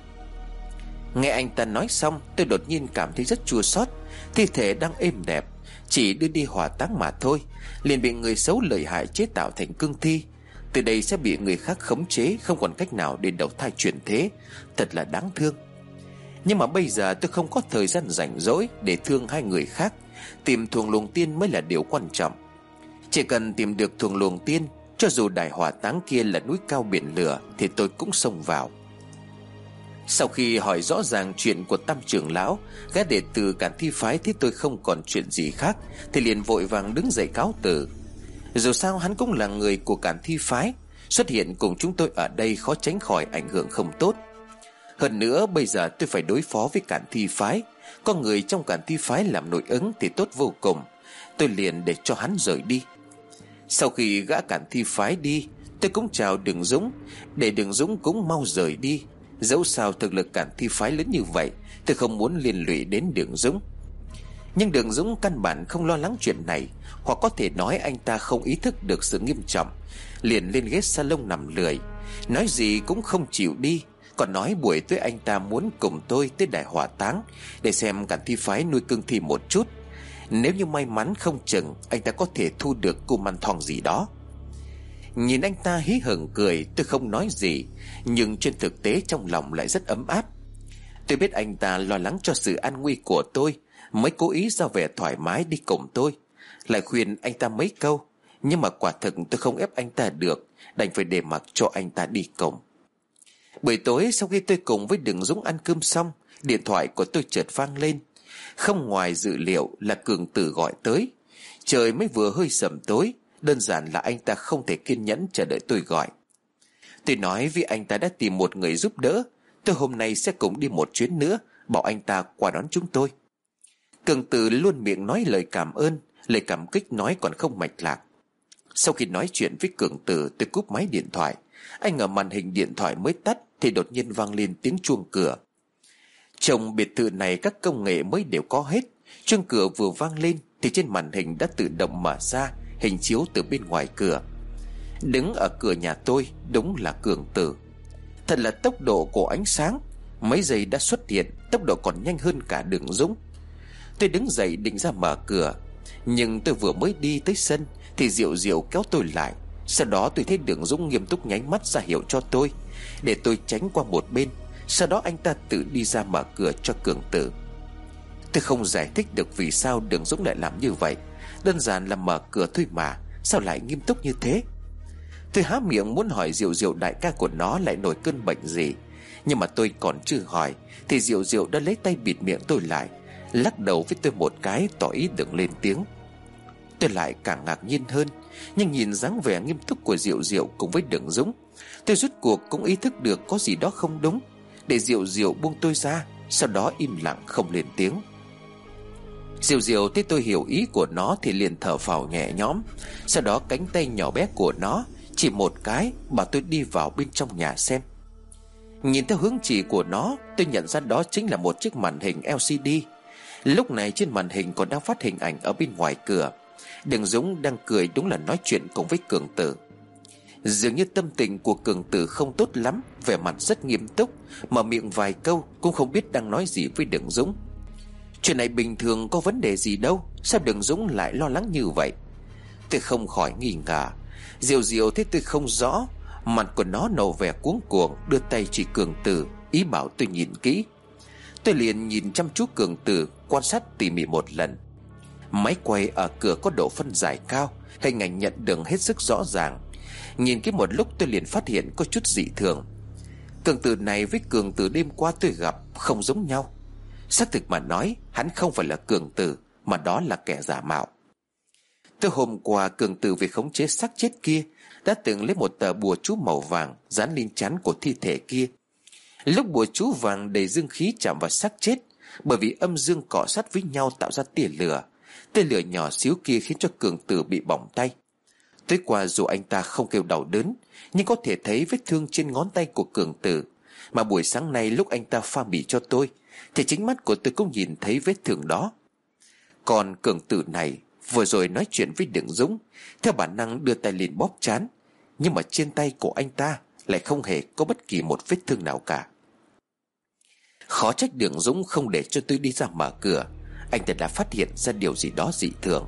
Nghe anh ta nói xong, tôi đột nhiên cảm thấy rất chua xót. Thi thể đang êm đẹp, chỉ đưa đi hỏa táng mà thôi, liền bị người xấu lợi hại chế tạo thành cương thi. Từ đây sẽ bị người khác khống chế, không còn cách nào để đầu thai chuyển thế. Thật là đáng thương. Nhưng mà bây giờ tôi không có thời gian rảnh rỗi để thương hai người khác. Tìm thuồng luồng tiên mới là điều quan trọng. Chỉ cần tìm được thuồng luồng tiên, cho dù đài hỏa táng kia là núi cao biển lửa thì tôi cũng xông vào. Sau khi hỏi rõ ràng chuyện của Tam trưởng lão, gã đệ tử Càn Thi phái thấy tôi không còn chuyện gì khác thì liền vội vàng đứng dậy cáo từ. Dù sao hắn cũng là người của Càn Thi phái, xuất hiện cùng chúng tôi ở đây khó tránh khỏi ảnh hưởng không tốt. Hơn nữa bây giờ tôi phải đối phó với Càn Thi phái, có người trong Càn Thi phái làm nội ứng thì tốt vô cùng. Tôi liền để cho hắn rời đi. Sau khi gã Càn Thi phái đi, tôi cũng chào Đường Dũng, để Đường Dũng cũng mau rời đi. Dẫu sao thực lực Càn Thi phái lớn như vậy, tôi không muốn liên lụy đến Đường Dũng. Nhưng Đường Dũng căn bản không lo lắng chuyện này, hoặc có thể nói anh ta không ý thức được sự nghiêm trọng, liền lên ghế salon nằm lười, nói gì cũng không chịu đi. Còn nói buổi tối anh ta muốn cùng tôi tới đài hỏa táng để xem Càn Thi phái nuôi cương thi một chút. Nếu như may mắn không chừng anh ta có thể thu được cung ăn thong gì đó. Nhìn anh ta hí hửng cười, tôi không nói gì, nhưng trên thực tế trong lòng lại rất ấm áp. Tôi biết anh ta lo lắng cho sự an nguy của tôi, mới cố ý ra vẻ thoải mái đi cùng tôi. Lại khuyên anh ta mấy câu, nhưng mà quả thực tôi không ép anh ta được, đành phải để mặc cho anh ta đi cùng. Buổi tối sau khi tôi cùng với Đường Dũng ăn cơm xong, điện thoại của tôi chợt vang lên. Không ngoài dự liệu là Cường Tử gọi tới. Trời mới vừa hơi sầm tối, đơn giản là anh ta không thể kiên nhẫn chờ đợi tôi gọi. Tôi nói với anh ta đã tìm một người giúp đỡ, tôi hôm nay sẽ cùng đi một chuyến nữa, bảo anh ta qua đón chúng tôi. Cường Tử luôn miệng nói lời cảm ơn, lời cảm kích nói còn không mạch lạc. Sau khi nói chuyện với Cường Tử, tôi cúp máy điện thoại. Anh ở màn hình điện thoại mới tắt thì đột nhiên vang lên tiếng chuông cửa. Trong biệt thự này các công nghệ mới đều có hết. Chuông cửa vừa vang lên thì trên màn hình đã tự động mở ra hình chiếu từ bên ngoài cửa. Đứng ở cửa nhà tôi đúng là Cường Tử. Thật là tốc độ của ánh sáng, mấy giây đã xuất hiện, tốc độ còn nhanh hơn cả Đường Dũng. Tôi đứng dậy định ra mở cửa, nhưng tôi vừa mới đi tới sân thì Diệu Diệu kéo tôi lại. Sau đó tôi thấy Đường Dũng nghiêm túc nháy mắt ra hiệu cho tôi, để tôi tránh qua một bên. Sau đó anh ta tự đi ra mở cửa cho Cường Tử. Tôi không giải thích được vì sao Đường Dũng lại làm như vậy. Đơn giản là mở cửa thôi mà, sao lại nghiêm túc như thế? Tôi há miệng muốn hỏi Diệu Diệu đại ca của nó lại nổi cơn bệnh gì, nhưng mà tôi còn chưa hỏi thì Diệu Diệu đã lấy tay bịt miệng tôi lại, lắc đầu với tôi một cái tỏ ý đừng lên tiếng. Tôi lại càng ngạc nhiên hơn, nhưng nhìn dáng vẻ nghiêm túc của Diệu Diệu cùng với Đường Dũng, tôi rút cuộc cũng ý thức được có gì đó không đúng. Để Diệu Diệu buông tôi ra, sau đó im lặng không lên tiếng. Diệu Diệu thấy tôi hiểu ý của nó thì liền thở phào nhẹ nhõm. Sau đó cánh tay nhỏ bé của nó chỉ một cái bảo tôi đi vào bên trong nhà xem. Nhìn theo hướng chỉ của nó, tôi nhận ra đó chính là một chiếc màn hình lờ xê đê. Lúc này trên màn hình còn đang phát hình ảnh ở bên ngoài cửa. Đường Dũng đang cười, đúng là nói chuyện cùng với Cường Tử. Dường như tâm tình của Cường Tử không tốt lắm, vẻ mặt rất nghiêm túc, mở miệng vài câu cũng không biết đang nói gì với Đường Dũng. Chuyện này bình thường, có vấn đề gì đâu, sao Đường Dũng lại lo lắng như vậy? Tôi không khỏi nghi ngờ. Diệu Diệu thấy tôi không rõ, mặt của nó nổ vẻ cuống cuồng, đưa tay chỉ Cường Tử, ý bảo tôi nhìn kỹ. Tôi liền nhìn chăm chú Cường Tử, quan sát tỉ mỉ một lần. Máy quay ở cửa có độ phân giải cao, hình ảnh nhận được hết sức rõ ràng. Nhìn cái một lúc tôi liền phát hiện có chút dị thường. Cường Tử này với Cường Tử đêm qua tôi gặp không giống nhau. Xác thực mà nói, hắn không phải là Cường Tử, mà đó là kẻ giả mạo. Từ hôm qua Cường Tử vì khống chế xác chết kia đã từng lấy một tờ bùa chú màu vàng dán lên trán của thi thể kia. Lúc bùa chú vàng đầy dương khí chạm vào xác chết, bởi vì âm dương cọ sát với nhau tạo ra tia lửa. Tia lửa nhỏ xíu kia khiến cho Cường Tử bị bỏng tay. Tối qua dù anh ta không kêu đau đớn, nhưng có thể thấy vết thương trên ngón tay của Cường Tử. Mà buổi sáng nay lúc anh ta pha bỉ cho tôi thì chính mắt của tôi cũng nhìn thấy vết thương đó. Còn Cường Tử này vừa rồi nói chuyện với Đường Dũng, theo bản năng đưa tay lên bóp trán, nhưng mà trên tay của anh ta lại không hề có bất kỳ một vết thương nào cả. Khó trách Đường Dũng không để cho tôi đi ra mở cửa, anh ta đã phát hiện ra điều gì đó dị thường.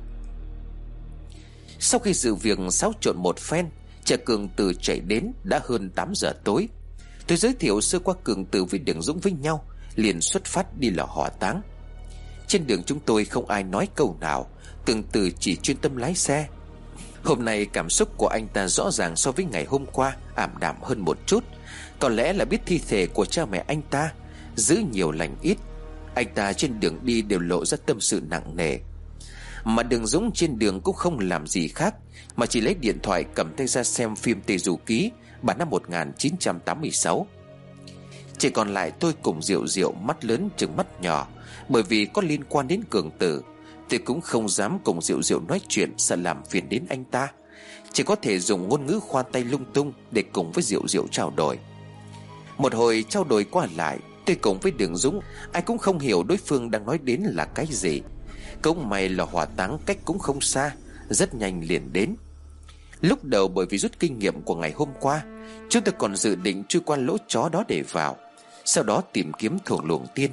Sau khi sự việc xáo trộn một phen, cha Cường Tử chạy đến đã hơn tám giờ tối. Tôi giới thiệu sơ qua Cường Tử với Đường Dũng với nhau, liền xuất phát đi lò hỏa táng. Trên đường chúng tôi không ai nói câu nào, Cường Tử chỉ chuyên tâm lái xe. Hôm nay cảm xúc của anh ta rõ ràng so với ngày hôm qua ảm đạm hơn một chút. Có lẽ là biết thi thể của cha mẹ anh ta, giữ nhiều lành ít, anh ta trên đường đi đều lộ ra tâm sự nặng nề. Mà Đường Dũng trên đường cũng không làm gì khác, mà chỉ lấy điện thoại cầm tay ra xem phim Tề Du Ký bản năm một nghìn chín trăm tám mươi sáu. Chỉ còn lại tôi cùng Diệu Diệu, mắt lớn chừng mắt nhỏ. Bởi vì có liên quan đến Cường Tử, tôi cũng không dám cùng Diệu Diệu nói chuyện, sợ làm phiền đến anh ta. Chỉ có thể dùng ngôn ngữ khoa tay lung tung để cùng với Diệu Diệu trao đổi. Một hồi trao đổi qua lại, tôi cùng với Đường Dũng ai cũng không hiểu đối phương đang nói đến là cái gì. Cũng may lò hỏa táng cách cũng không xa, rất nhanh liền đến. Lúc đầu bởi vì rút kinh nghiệm của ngày hôm qua, chúng tôi còn dự định chui qua lỗ chó đó để vào, sau đó tìm kiếm thuồng luồng tiên.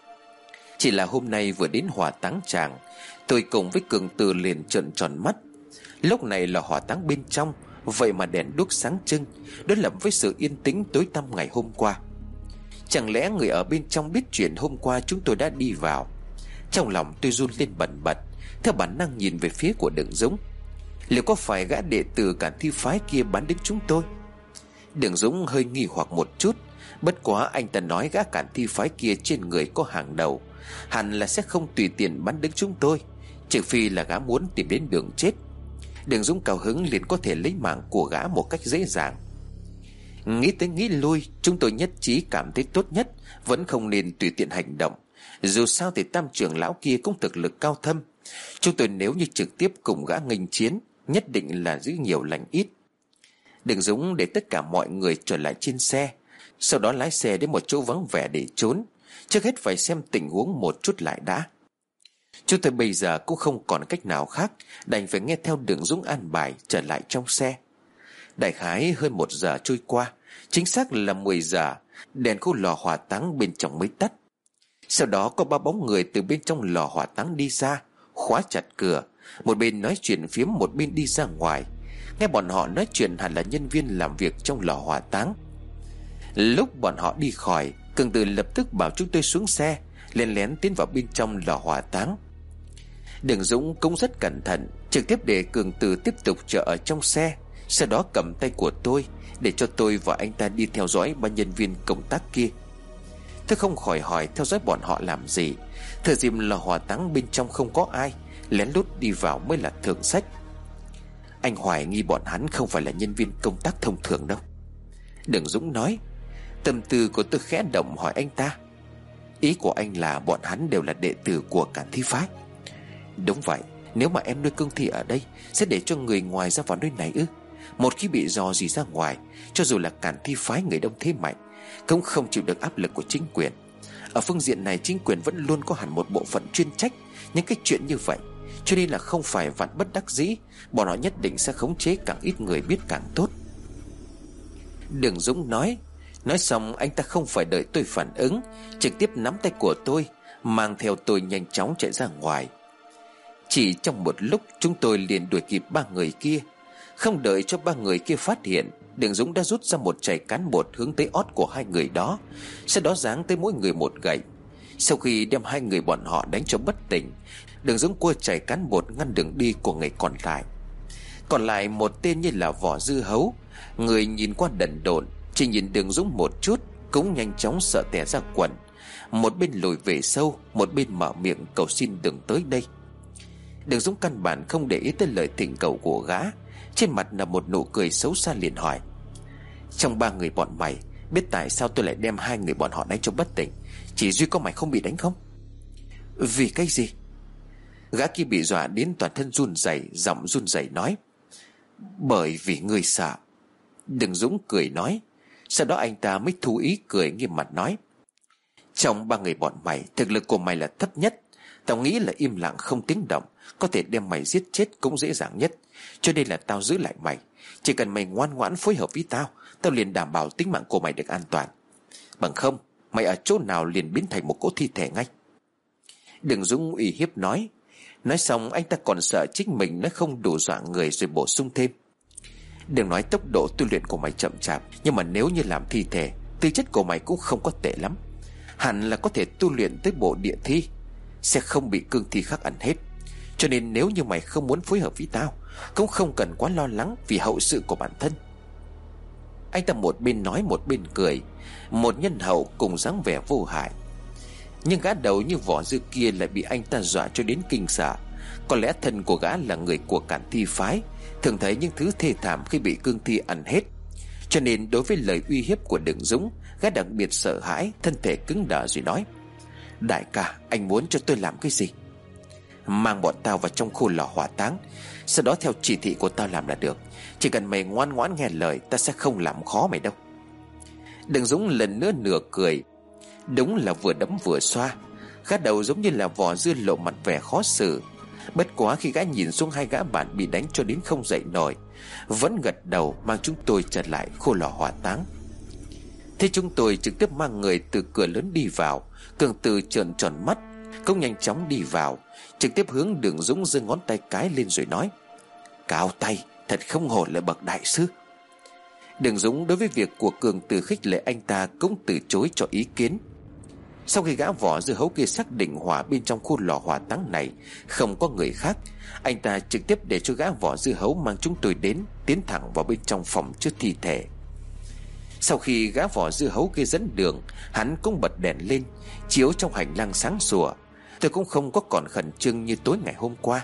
Chỉ là hôm nay vừa đến hỏa táng tràng, tôi cùng với Cường Tử liền trợn tròn mắt. Lúc này lò hỏa táng bên trong vậy mà đèn đuốc sáng trưng, đối lập với sự yên tĩnh tối tăm ngày hôm qua. Chẳng lẽ người ở bên trong biết chuyện hôm qua chúng tôi đã đi vào? Trong lòng tôi run lên bần bật, theo bản năng nhìn về phía của Đường Dũng. Liệu có phải gã đệ tử Cản Thi phái kia bán đứng chúng tôi? Đường Dũng hơi nghi hoặc một chút, bất quá anh ta nói gã Cản Thi phái kia trên người có hàng đầu, hẳn là sẽ không tùy tiện bán đứng chúng tôi, trừ phi là gã muốn tìm đến đường chết. Đường Dũng cao hứng liền có thể lấy mạng của gã một cách dễ dàng. Nghĩ tới nghĩ lui, chúng tôi nhất trí cảm thấy tốt nhất vẫn không nên tùy tiện hành động. Dù sao thì Tam trưởng lão kia cũng thực lực cao thâm, chúng tôi nếu như trực tiếp cùng gã nghênh chiến, nhất định là giữ nhiều lành ít. Đường Dũng để tất cả mọi người trở lại trên xe, sau đó lái xe đến một chỗ vắng vẻ để trốn. Trước hết phải xem tình huống một chút lại đã. Chúng tôi bây giờ cũng không còn cách nào khác, đành phải nghe theo Đường Dũng an bài trở lại trong xe. Đại khái hơn một giờ trôi qua, chính xác là mười giờ, đèn khu lò hỏa táng bên trong mới tắt. Sau đó có ba bóng người từ bên trong lò hỏa táng đi ra, khóa chặt cửa, một bên nói chuyện phiếm một bên đi ra ngoài. Nghe bọn họ nói chuyện hẳn là nhân viên làm việc trong lò hỏa táng. Lúc bọn họ đi khỏi, Cường Tử lập tức bảo chúng tôi xuống xe, lén lén tiến vào bên trong lò hỏa táng. Đường Dũng cũng rất cẩn thận, trực tiếp để Cường Tử tiếp tục chờ ở trong xe, sau đó cầm tay của tôi để cho tôi và anh ta đi theo dõi ba nhân viên công tác kia. Tôi không khỏi hỏi theo dõi bọn họ làm gì. Thời dịp lò hỏa táng bên trong không có ai, lén lút đi vào mới là thượng sách. Anh hoài nghi bọn hắn không phải là nhân viên công tác thông thường đâu, Đường Dũng nói. Tâm tư của tôi khẽ động hỏi anh ta: Ý của anh là bọn hắn đều là đệ tử của Cản Thi phái? Đúng vậy. Nếu mà em nuôi cương thi ở đây, sẽ để cho người ngoài ra vào nơi này ư? Một khi bị dò dỉ ra ngoài, cho dù là Cản Thi phái người đông thế mạnh, cũng không chịu được áp lực của chính quyền. Ở phương diện này, chính quyền vẫn luôn có hẳn một bộ phận chuyên trách những cái chuyện như vậy, cho nên là không phải vạn bất đắc dĩ, bọn họ nhất định sẽ khống chế càng ít người biết càng tốt, Đường Dũng nói. Nói xong, anh ta không phải đợi tôi phản ứng, trực tiếp nắm tay của tôi, mang theo tôi nhanh chóng chạy ra ngoài. Chỉ trong một lúc, chúng tôi liền đuổi kịp ba người kia. Không đợi cho ba người kia phát hiện, Đường Dũng đã rút ra một chày cán bột hướng tới ót của hai người đó, sau đó giáng tới mỗi người một gậy. Sau khi đem hai người bọn họ đánh cho bất tỉnh, Đường Dũng cua chày cán bột ngăn đường đi của người còn lại. Còn lại một tên như là Vỏ Dưa Hấu, người nhìn qua đần độn, chỉ nhìn Đường Dũng một chút cũng nhanh chóng sợ tè ra quần, một bên lùi về sâu, một bên mở miệng cầu xin đừng tới đây. Đường Dũng căn bản không để ý tới lời thỉnh cầu của gã, trên mặt là một nụ cười xấu xa, liền hỏi: Trong ba người bọn mày, biết tại sao tôi lại đem hai người bọn họ đánh cho bất tỉnh, chỉ duy có mày không bị đánh không? Vì cái gì? Gã kia bị dọa đến toàn thân run rẩy, giọng run rẩy nói: Bởi vì ngươi sợ. Đường Dũng cười nói. Sau đó anh ta mới thu ý cười, nghiêm mặt nói: Trong ba người bọn mày, thực lực của mày là thấp nhất. Tao nghĩ là im lặng không tiếng động có thể đem mày giết chết cũng dễ dàng nhất, cho nên là tao giữ lại mày. Chỉ cần mày ngoan ngoãn phối hợp với tao, tao liền đảm bảo tính mạng của mày được an toàn. Bằng không, mày ở chỗ nào liền biến thành một cỗ thi thể ngay. Đường Dũng uy hiếp nói. Nói xong, anh ta còn sợ chính mình nó không đủ dọa người, rồi bổ sung thêm: Đừng nói tốc độ tu luyện của mày chậm chạp, nhưng mà nếu như làm thi thể, tư chất của mày cũng không có tệ lắm. Hẳn là có thể tu luyện tới bộ địa thi, sẽ không bị cương thi khác ăn hết. Cho nên nếu như mày không muốn phối hợp với tao, cũng không cần quá lo lắng vì hậu sự của bản thân. Anh ta một bên nói một bên cười, một nhân hậu cùng dáng vẻ vô hại. Nhưng gã đầu như Vỏ Dưa kia lại bị anh ta dọa cho đến kinh sợ. Có lẽ thân của gã là người của Cản Thi phái, thường thấy những thứ thê thảm khi bị cương thi ăn hết, cho nên đối với lời uy hiếp của Đường Dũng, gã đặc biệt sợ hãi, thân thể cứng đờ rồi nói: Đại ca, anh muốn cho tôi làm cái gì? Mang bọn tao vào trong khu lò hỏa táng, sau đó theo chỉ thị của tao làm là được. Chỉ cần mày ngoan ngoãn nghe lời, ta sẽ không làm khó mày đâu. Đường Dũng lần nữa nửa cười. Đúng là vừa đấm vừa xoa. Gã đầu giống như là Vỏ Dưa lộ mặt vẻ khó xử. Bất quá khi gã nhìn xuống hai gã bạn bị đánh cho đến không dậy nổi, vẫn gật đầu mang chúng tôi trở lại khu lò hỏa táng. Thế chúng tôi trực tiếp mang người từ cửa lớn đi vào. Cường Tử trợn tròn mắt, cũng nhanh chóng đi vào, trực tiếp hướng Đường Dũng giơ ngón tay cái lên rồi nói: Cao tay, thật không hổ là bậc đại sư. Đường Dũng đối với việc của Cường Tử khích lệ anh ta cũng từ chối cho ý kiến. Sau khi gã Vỏ Dưa Hấu kia xác định hỏa bên trong khu lò hỏa táng này không có người khác, anh ta trực tiếp để cho gã Vỏ Dưa Hấu mang chúng tôi đến, tiến thẳng vào bên trong phòng chứa thi thể. Sau khi gã Vỏ Dưa Hấu kia dẫn đường, hắn cũng bật đèn lên, chiếu trong hành lang sáng sủa. Tôi cũng không có còn khẩn trương như tối ngày hôm qua.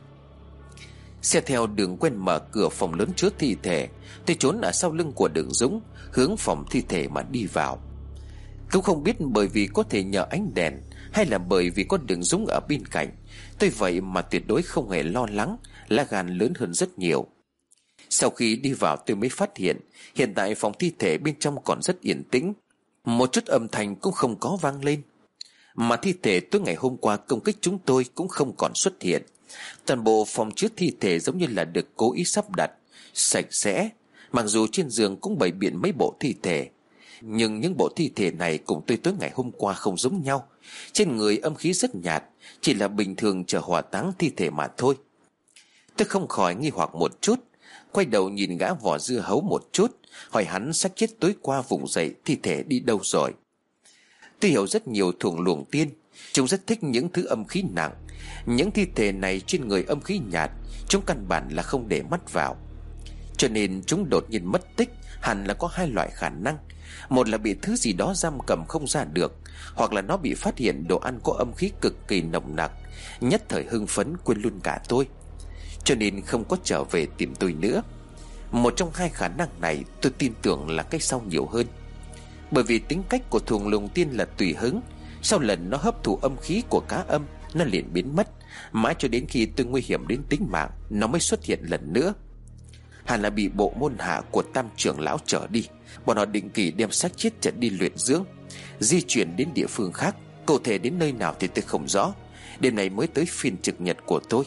Xe theo đường quen mở cửa phòng lớn chứa thi thể, tôi trốn ở sau lưng của Đường Dũng, hướng phòng thi thể mà đi vào. Cũng không biết bởi vì có thể nhờ ánh đèn, hay là bởi vì có Đường Dũng ở bên cạnh, tôi vậy mà tuyệt đối không hề lo lắng, lá gan lớn hơn rất nhiều. Sau khi đi vào, tôi mới phát hiện hiện tại phòng thi thể bên trong còn rất yên tĩnh, một chút âm thanh cũng không có vang lên. Mà thi thể tối ngày hôm qua công kích chúng tôi cũng không còn xuất hiện. Toàn bộ phòng chứa thi thể giống như là được cố ý sắp đặt sạch sẽ. Mặc dù trên giường cũng bày biện mấy bộ thi thể, nhưng những bộ thi thể này cùng tôi tối ngày hôm qua không giống nhau. Trên người âm khí rất nhạt, chỉ là bình thường chờ hỏa táng thi thể mà thôi. Tôi không khỏi nghi hoặc một chút. quay đầu nhìn gã vỏ dưa hấu một chút, hỏi hắn xác chết tối qua vùng dậy thi thể đi đâu rồi. Tôi hiểu rất nhiều thuồng luồng tiên, chúng rất thích những thứ âm khí nặng. Những thi thể này trên người âm khí nhạt, chúng căn bản là không để mắt vào. Cho nên chúng đột nhiên mất tích hẳn là có hai loại khả năng. Một là bị thứ gì đó giam cầm không ra được, hoặc là nó bị phát hiện đồ ăn có âm khí cực kỳ nồng nặc, nhất thời hưng phấn quên luôn cả tôi, cho nên không có trở về tìm tôi nữa. Một trong hai khả năng này tôi tin tưởng là cái sau nhiều hơn. Bởi vì tính cách của thuồng luồng tiên là tùy hứng. Sau lần nó hấp thụ âm khí của cá âm, nó liền biến mất, mãi cho đến khi tôi nguy hiểm đến tính mạng nó mới xuất hiện lần nữa. Hẳn là bị bộ môn hạ của Tam trưởng lão trở đi. Bọn họ định kỳ đem xác chết trở đi luyện dưỡng, di chuyển đến địa phương khác. Cụ thể đến nơi nào thì tôi không rõ. Đêm này mới tới phiên trực nhật của tôi.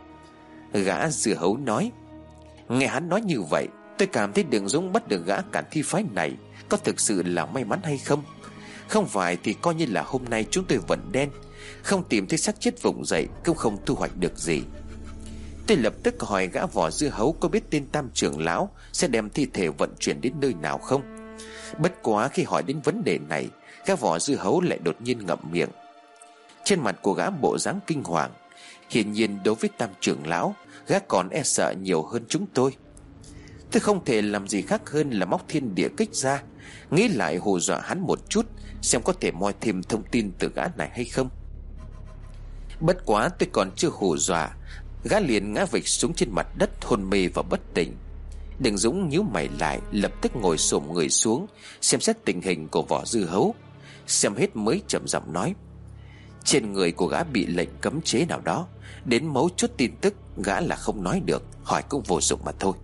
Gã dưa hấu nói. Nghe hắn nói như vậy, tôi cảm thấy Đường Dũng bắt được gã cản thi phái này có thực sự là may mắn hay không. Không phải thì coi như là hôm nay chúng tôi vận đen, không tìm thấy xác chết vùng dậy, cũng không thu hoạch được gì. Tôi lập tức hỏi gã vỏ dưa hấu có biết tên Tam trưởng lão sẽ đem thi thể vận chuyển đến nơi nào không. Bất quá khi hỏi đến vấn đề này, gã vỏ dưa hấu lại đột nhiên ngậm miệng. Trên mặt của gã bộ dáng kinh hoàng. Hiển nhiên đối với Tam trưởng lão, gã còn e sợ nhiều hơn chúng tôi. Tôi không thể làm gì khác hơn là móc thiên địa kích ra, nghĩ lại hù dọa hắn một chút, xem có thể moi thêm thông tin từ gã này hay không. Bất quá tôi còn chưa hù dọa, gã liền ngã vịch xuống trên mặt đất hôn mê và bất tỉnh. Đường Dũng nhíu mày lại, lập tức ngồi xổm người xuống xem xét tình hình của vỏ dưa hấu. Xem hết mới chậm giọng nói. Trên người của gã bị lệnh cấm chế nào đó, đến mấu chốt tin tức gã là không nói được, hỏi cũng vô dụng mà thôi.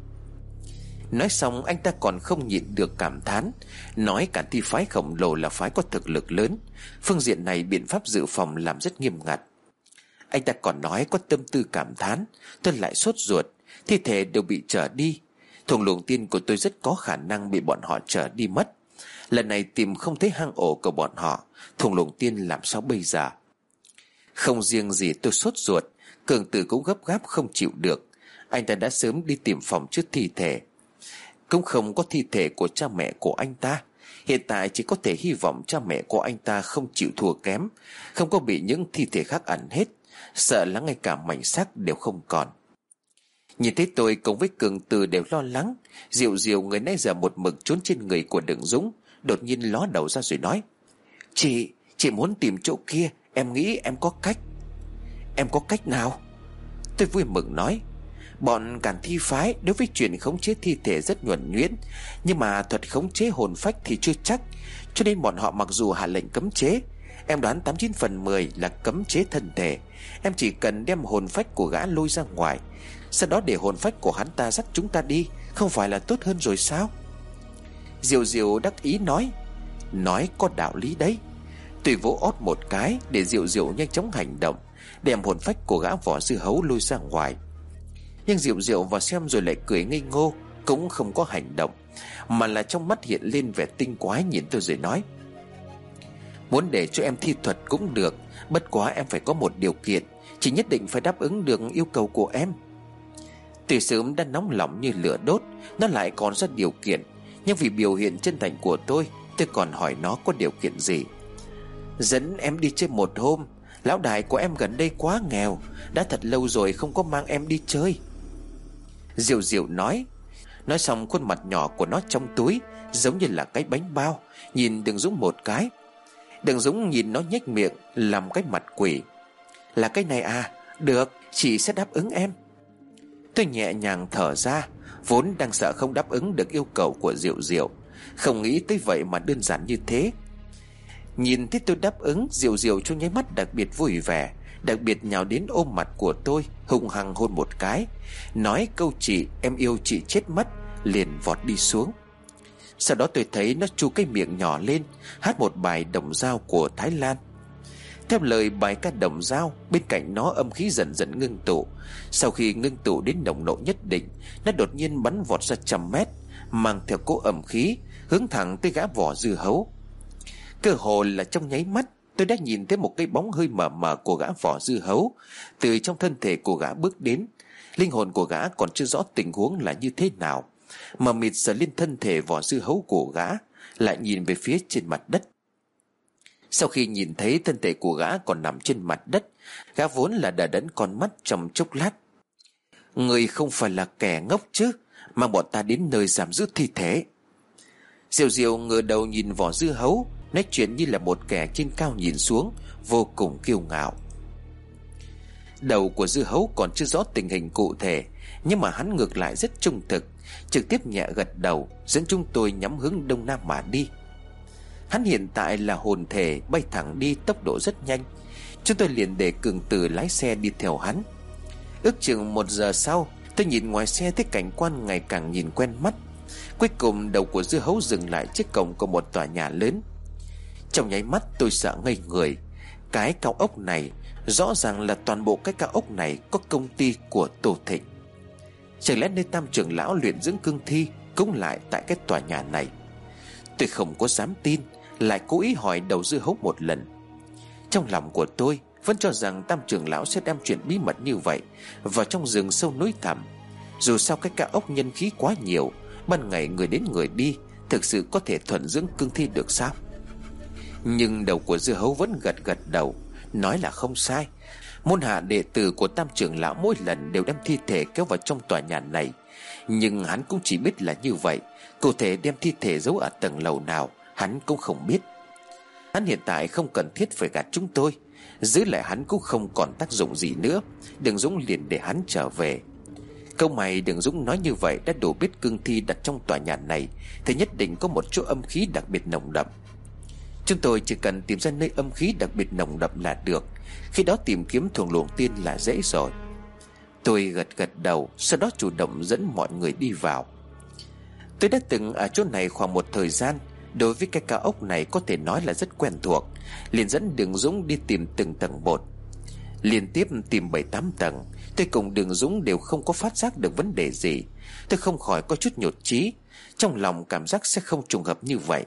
Nói xong anh ta còn không nhịn được cảm thán, nói Cản Thi phái khổng lồ là phái có thực lực lớn, phương diện này biện pháp dự phòng làm rất nghiêm ngặt. Anh ta còn nói có tâm tư cảm thán, tôi lại sốt ruột. Thi thể đều bị trở đi, thuồng luồng tiên của tôi rất có khả năng bị bọn họ trở đi mất. Lần này tìm không thấy hang ổ của bọn họ, thuồng luồng tiên làm sao bây giờ? Không riêng gì tôi sốt ruột, Cường Tử cũng gấp gáp không chịu được. Anh ta đã sớm đi tìm phòng trước thi thể, cũng không có thi thể của cha mẹ của anh ta. Hiện tại chỉ có thể hy vọng cha mẹ của anh ta không chịu thua kém, không có bị những thi thể khác ẩn hết, sợ là ngay cả mảnh xác đều không còn. Nhìn thấy tôi cùng với Cường Tử đều lo lắng, Diệu Diệu người nãy giờ một mực trốn trên người của Đường Dũng đột nhiên ló đầu ra rồi nói. Chị, chị muốn tìm chỗ kia, em nghĩ em có cách. Em có cách nào? Tôi vui mừng nói. Bọn Cản Thi phái đối với chuyện khống chế thi thể rất nhuần nhuyễn, nhưng mà thuật khống chế hồn phách thì chưa chắc. Cho nên bọn họ mặc dù hạ lệnh cấm chế, em đoán tám chín phần mười là cấm chế thân thể. Em chỉ cần đem hồn phách của gã lôi ra ngoài, sau đó để hồn phách của hắn ta dắt chúng ta đi, không phải là tốt hơn rồi sao? Diệu Diệu đắc ý nói. Nói có đạo lý đấy. Tôi vỗ ót một cái để Diệu Diệu nhanh chóng hành động, đem hồn phách của gã vỏ dưa hấu lôi ra ngoài. Nhưng Diệu Diệu vào xem rồi lại cười ngây ngô, cũng không có hành động, mà là trong mắt hiện lên vẻ tinh quái nhìn tôi rồi nói. Muốn để cho em thi thuật cũng được, bất quá em phải có một điều kiện, chỉ nhất định phải đáp ứng được yêu cầu của em. Từ sớm đã nóng lòng như lửa đốt, nó lại còn ra điều kiện. Nhưng vì biểu hiện chân thành của tôi, tôi còn hỏi nó có điều kiện gì. Dẫn em đi chơi một hôm. Lão đại của em gần đây quá nghèo, đã thật lâu rồi không có mang em đi chơi. Diệu Diệu nói. Nói xong khuôn mặt nhỏ của nó trong túi giống như là cái bánh bao, nhìn Đường Dũng một cái. Đường Dũng nhìn nó nhếch miệng làm cái mặt quỷ. Là cái này à? Được, chị sẽ đáp ứng em. Tôi nhẹ nhàng thở ra, vốn đang sợ không đáp ứng được yêu cầu của Diệu Diệu, không nghĩ tới vậy mà đơn giản như thế. Nhìn thấy tôi đáp ứng, Diệu Diệu trong nháy mắt đặc biệt vui vẻ, đặc biệt nhào đến ôm mặt của tôi, hung hăng hôn một cái, nói câu chị em yêu chị chết mất, liền vọt đi xuống. Sau đó tôi thấy nó chu cái miệng nhỏ lên, hát một bài Đồng Dao của Thái Lan. Theo lời bài ca Đồng Dao, bên cạnh nó âm khí dần dần ngưng tụ. Sau khi ngưng tụ đến nồng độ nhất định, nó đột nhiên bắn vọt ra trăm mét, mang theo cỗ âm khí hướng thẳng tới gã vỏ dưa hấu. Cơ hồ là trong nháy mắt, tôi đã nhìn thấy một cái bóng hơi mờ mờ của gã vỏ dưa hấu từ trong thân thể của gã bước đến. Linh hồn của gã còn chưa rõ tình huống là như thế nào, mà mịt sờ lên thân thể vỏ dưa hấu của gã, lại nhìn về phía trên mặt đất. Sau khi nhìn thấy thân thể của gã còn nằm trên mặt đất, gã vốn là đờ đẫn con mắt trong chốc lát. Người không phải là kẻ ngốc chứ, mà bọn ta đến nơi giam giữ thi thể. Diệu Diệu ngửa đầu nhìn vỏ dưa hấu, nói chuyện như là một kẻ trên cao nhìn xuống, vô cùng kiêu ngạo. Đầu của dưa hấu còn chưa rõ tình hình cụ thể, nhưng mà hắn ngược lại rất trung thực, trực tiếp nhẹ gật đầu, dẫn chúng tôi nhắm hướng đông nam mà đi. Hắn hiện tại là hồn thể, bay thẳng đi tốc độ rất nhanh. Chúng tôi liền để Cường Tử lái xe đi theo hắn. Ước chừng một giờ sau, tôi nhìn ngoài xe thấy cảnh quan ngày càng nhìn quen mắt. Cuối cùng đầu của dưa hấu dừng lại trước cổng của một tòa nhà lớn. Trong nháy mắt tôi sợ ngây người. Cái cao ốc này, rõ ràng là toàn bộ cái cao ốc này có công ty của Tô Thịnh. Chẳng lẽ nơi Tam trưởng lão luyện dưỡng cương thi cũng lại tại cái tòa nhà này? Tôi không có dám tin, lại cố ý hỏi đầu dưa hấu một lần. Trong lòng của tôi vẫn cho rằng Tam trưởng lão sẽ đem chuyện bí mật như vậy vào trong rừng sâu núi thẳm. Dù sao cái cao ốc nhân khí quá nhiều, ban ngày người đến người đi, thực sự có thể thuần dưỡng cương thi được sao? Nhưng đầu của dưa hấu vẫn gật gật đầu, nói là không sai. Môn hạ đệ tử của Tam trưởng lão mỗi lần đều đem thi thể kéo vào trong tòa nhà này, nhưng hắn cũng chỉ biết là như vậy. Cụ thể đem thi thể giấu ở tầng lầu nào hắn cũng không biết. Hắn hiện tại không cần thiết phải gạt chúng tôi, giữ lại hắn cũng không còn tác dụng gì nữa. Đường Dũng liền để hắn trở về. Câu mày Đường Dũng nói như vậy đã đủ biết cương thi đặt trong tòa nhà này thì nhất định có một chỗ âm khí đặc biệt nồng đậm. Chúng tôi chỉ cần tìm ra nơi âm khí đặc biệt nồng đậm là được. Khi đó tìm kiếm thuồng luồng tiên là dễ rồi. Tôi gật gật đầu, sau đó chủ động dẫn mọi người đi vào. Tôi đã từng ở chỗ này khoảng một thời gian, đối với cái cao ốc này có thể nói là rất quen thuộc. Liền dẫn Đường Dũng đi tìm từng tầng một. Liên tiếp tìm bảy tám tầng, tôi cùng Đường Dũng đều không có phát giác được vấn đề gì. Tôi không khỏi có chút nhột chí, trong lòng cảm giác sẽ không trùng hợp như vậy.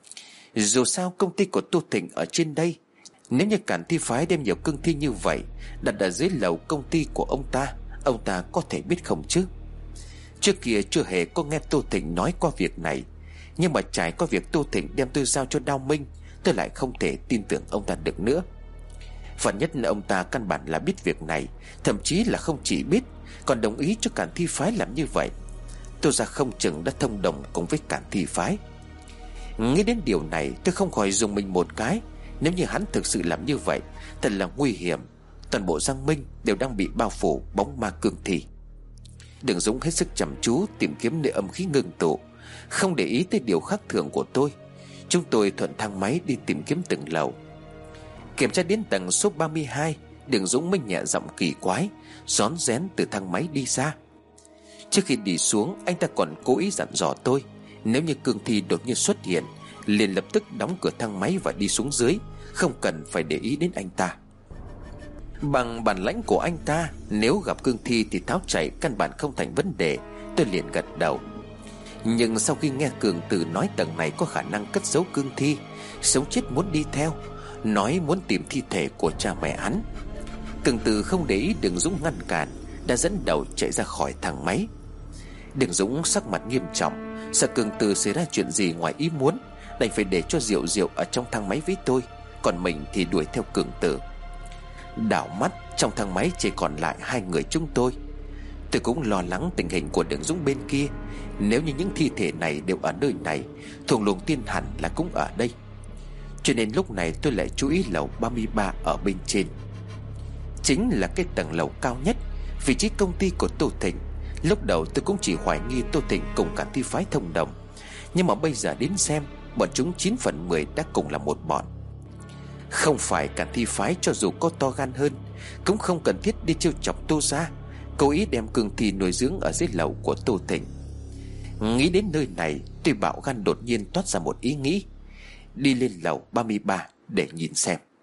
Dù sao công ty của Tô Thịnh ở trên đây, nếu như Cản Thi phái đem nhiều cương thi như vậy đặt ở dưới lầu công ty của ông ta, ông ta có thể biết không chứ? Trước kia chưa hề có nghe Tô Thịnh nói qua việc này, nhưng mà trải qua việc Tô Thịnh đem tôi giao cho Đao Minh, tôi lại không thể tin tưởng ông ta được nữa. Và nhất là ông ta căn bản là biết việc này, thậm chí là không chỉ biết, còn đồng ý cho Cản Thi phái làm như vậy. Tôi ra không chừng đã thông đồng cùng với Cản Thi phái. Nghĩ đến điều này tôi không khỏi dùng mình một cái. Nếu như hắn thực sự làm như vậy, thật là nguy hiểm. Toàn bộ Giang Minh đều đang bị bao phủ bóng ma cương thi. Đường Dũng hết sức chăm chú tìm kiếm nơi âm khí ngưng tụ, không để ý tới điều khác thường của tôi. Chúng tôi thuận thang máy đi tìm kiếm từng lầu. Kiểm tra đến tầng số ba mươi hai, Đường Dũng mới nhẹ giọng kỳ quái rón rén từ thang máy đi ra. Trước khi đi xuống, anh ta còn cố ý dặn dò tôi, nếu như cương thi đột nhiên xuất hiện, liền lập tức đóng cửa thang máy và đi xuống dưới, không cần phải để ý đến anh ta. Bằng bản lãnh của anh ta, nếu gặp cương thi thì tháo chạy căn bản không thành vấn đề. Tôi liền gật đầu. Nhưng sau khi nghe Cường Tử nói tầng này có khả năng cất giấu cương thi, sống chết muốn đi theo, nói muốn tìm thi thể của cha mẹ hắn, Cường Tử không để ý Đường Dũng ngăn cản, đã dẫn đầu chạy ra khỏi thang máy. Đường Dũng sắc mặt nghiêm trọng, sợ Cường Tử xảy ra chuyện gì ngoài ý muốn, đành phải để cho Diệu Diệu ở trong thang máy với tôi, còn mình thì đuổi theo Cường Tử. Đảo mắt trong thang máy chỉ còn lại hai người chúng tôi. Tôi cũng lo lắng tình hình của Đường Dũng bên kia. Nếu như những thi thể này đều ở nơi này, thuồng luồng tiên hẳn là cũng ở đây. Cho nên lúc này tôi lại chú ý lầu ba mươi ba ở bên trên. Chính là cái tầng lầu cao nhất, vị trí công ty của Tô Thịnh. Lúc đầu tôi cũng chỉ hoài nghi Tô Thịnh cùng Cản Thi phái thông đồng, nhưng mà bây giờ đến xem, bọn chúng chín phần mười đã cùng là một bọn. Không phải Cản Thi phái cho dù có to gan hơn, cũng không cần thiết đi trêu chọc Tô gia, cố ý đem cương thi nuôi dưỡng ở dưới lầu của Tô Thịnh. Nghĩ đến nơi này, tôi bạo gan đột nhiên toát ra một ý nghĩ, đi lên lầu ba mươi ba để nhìn xem.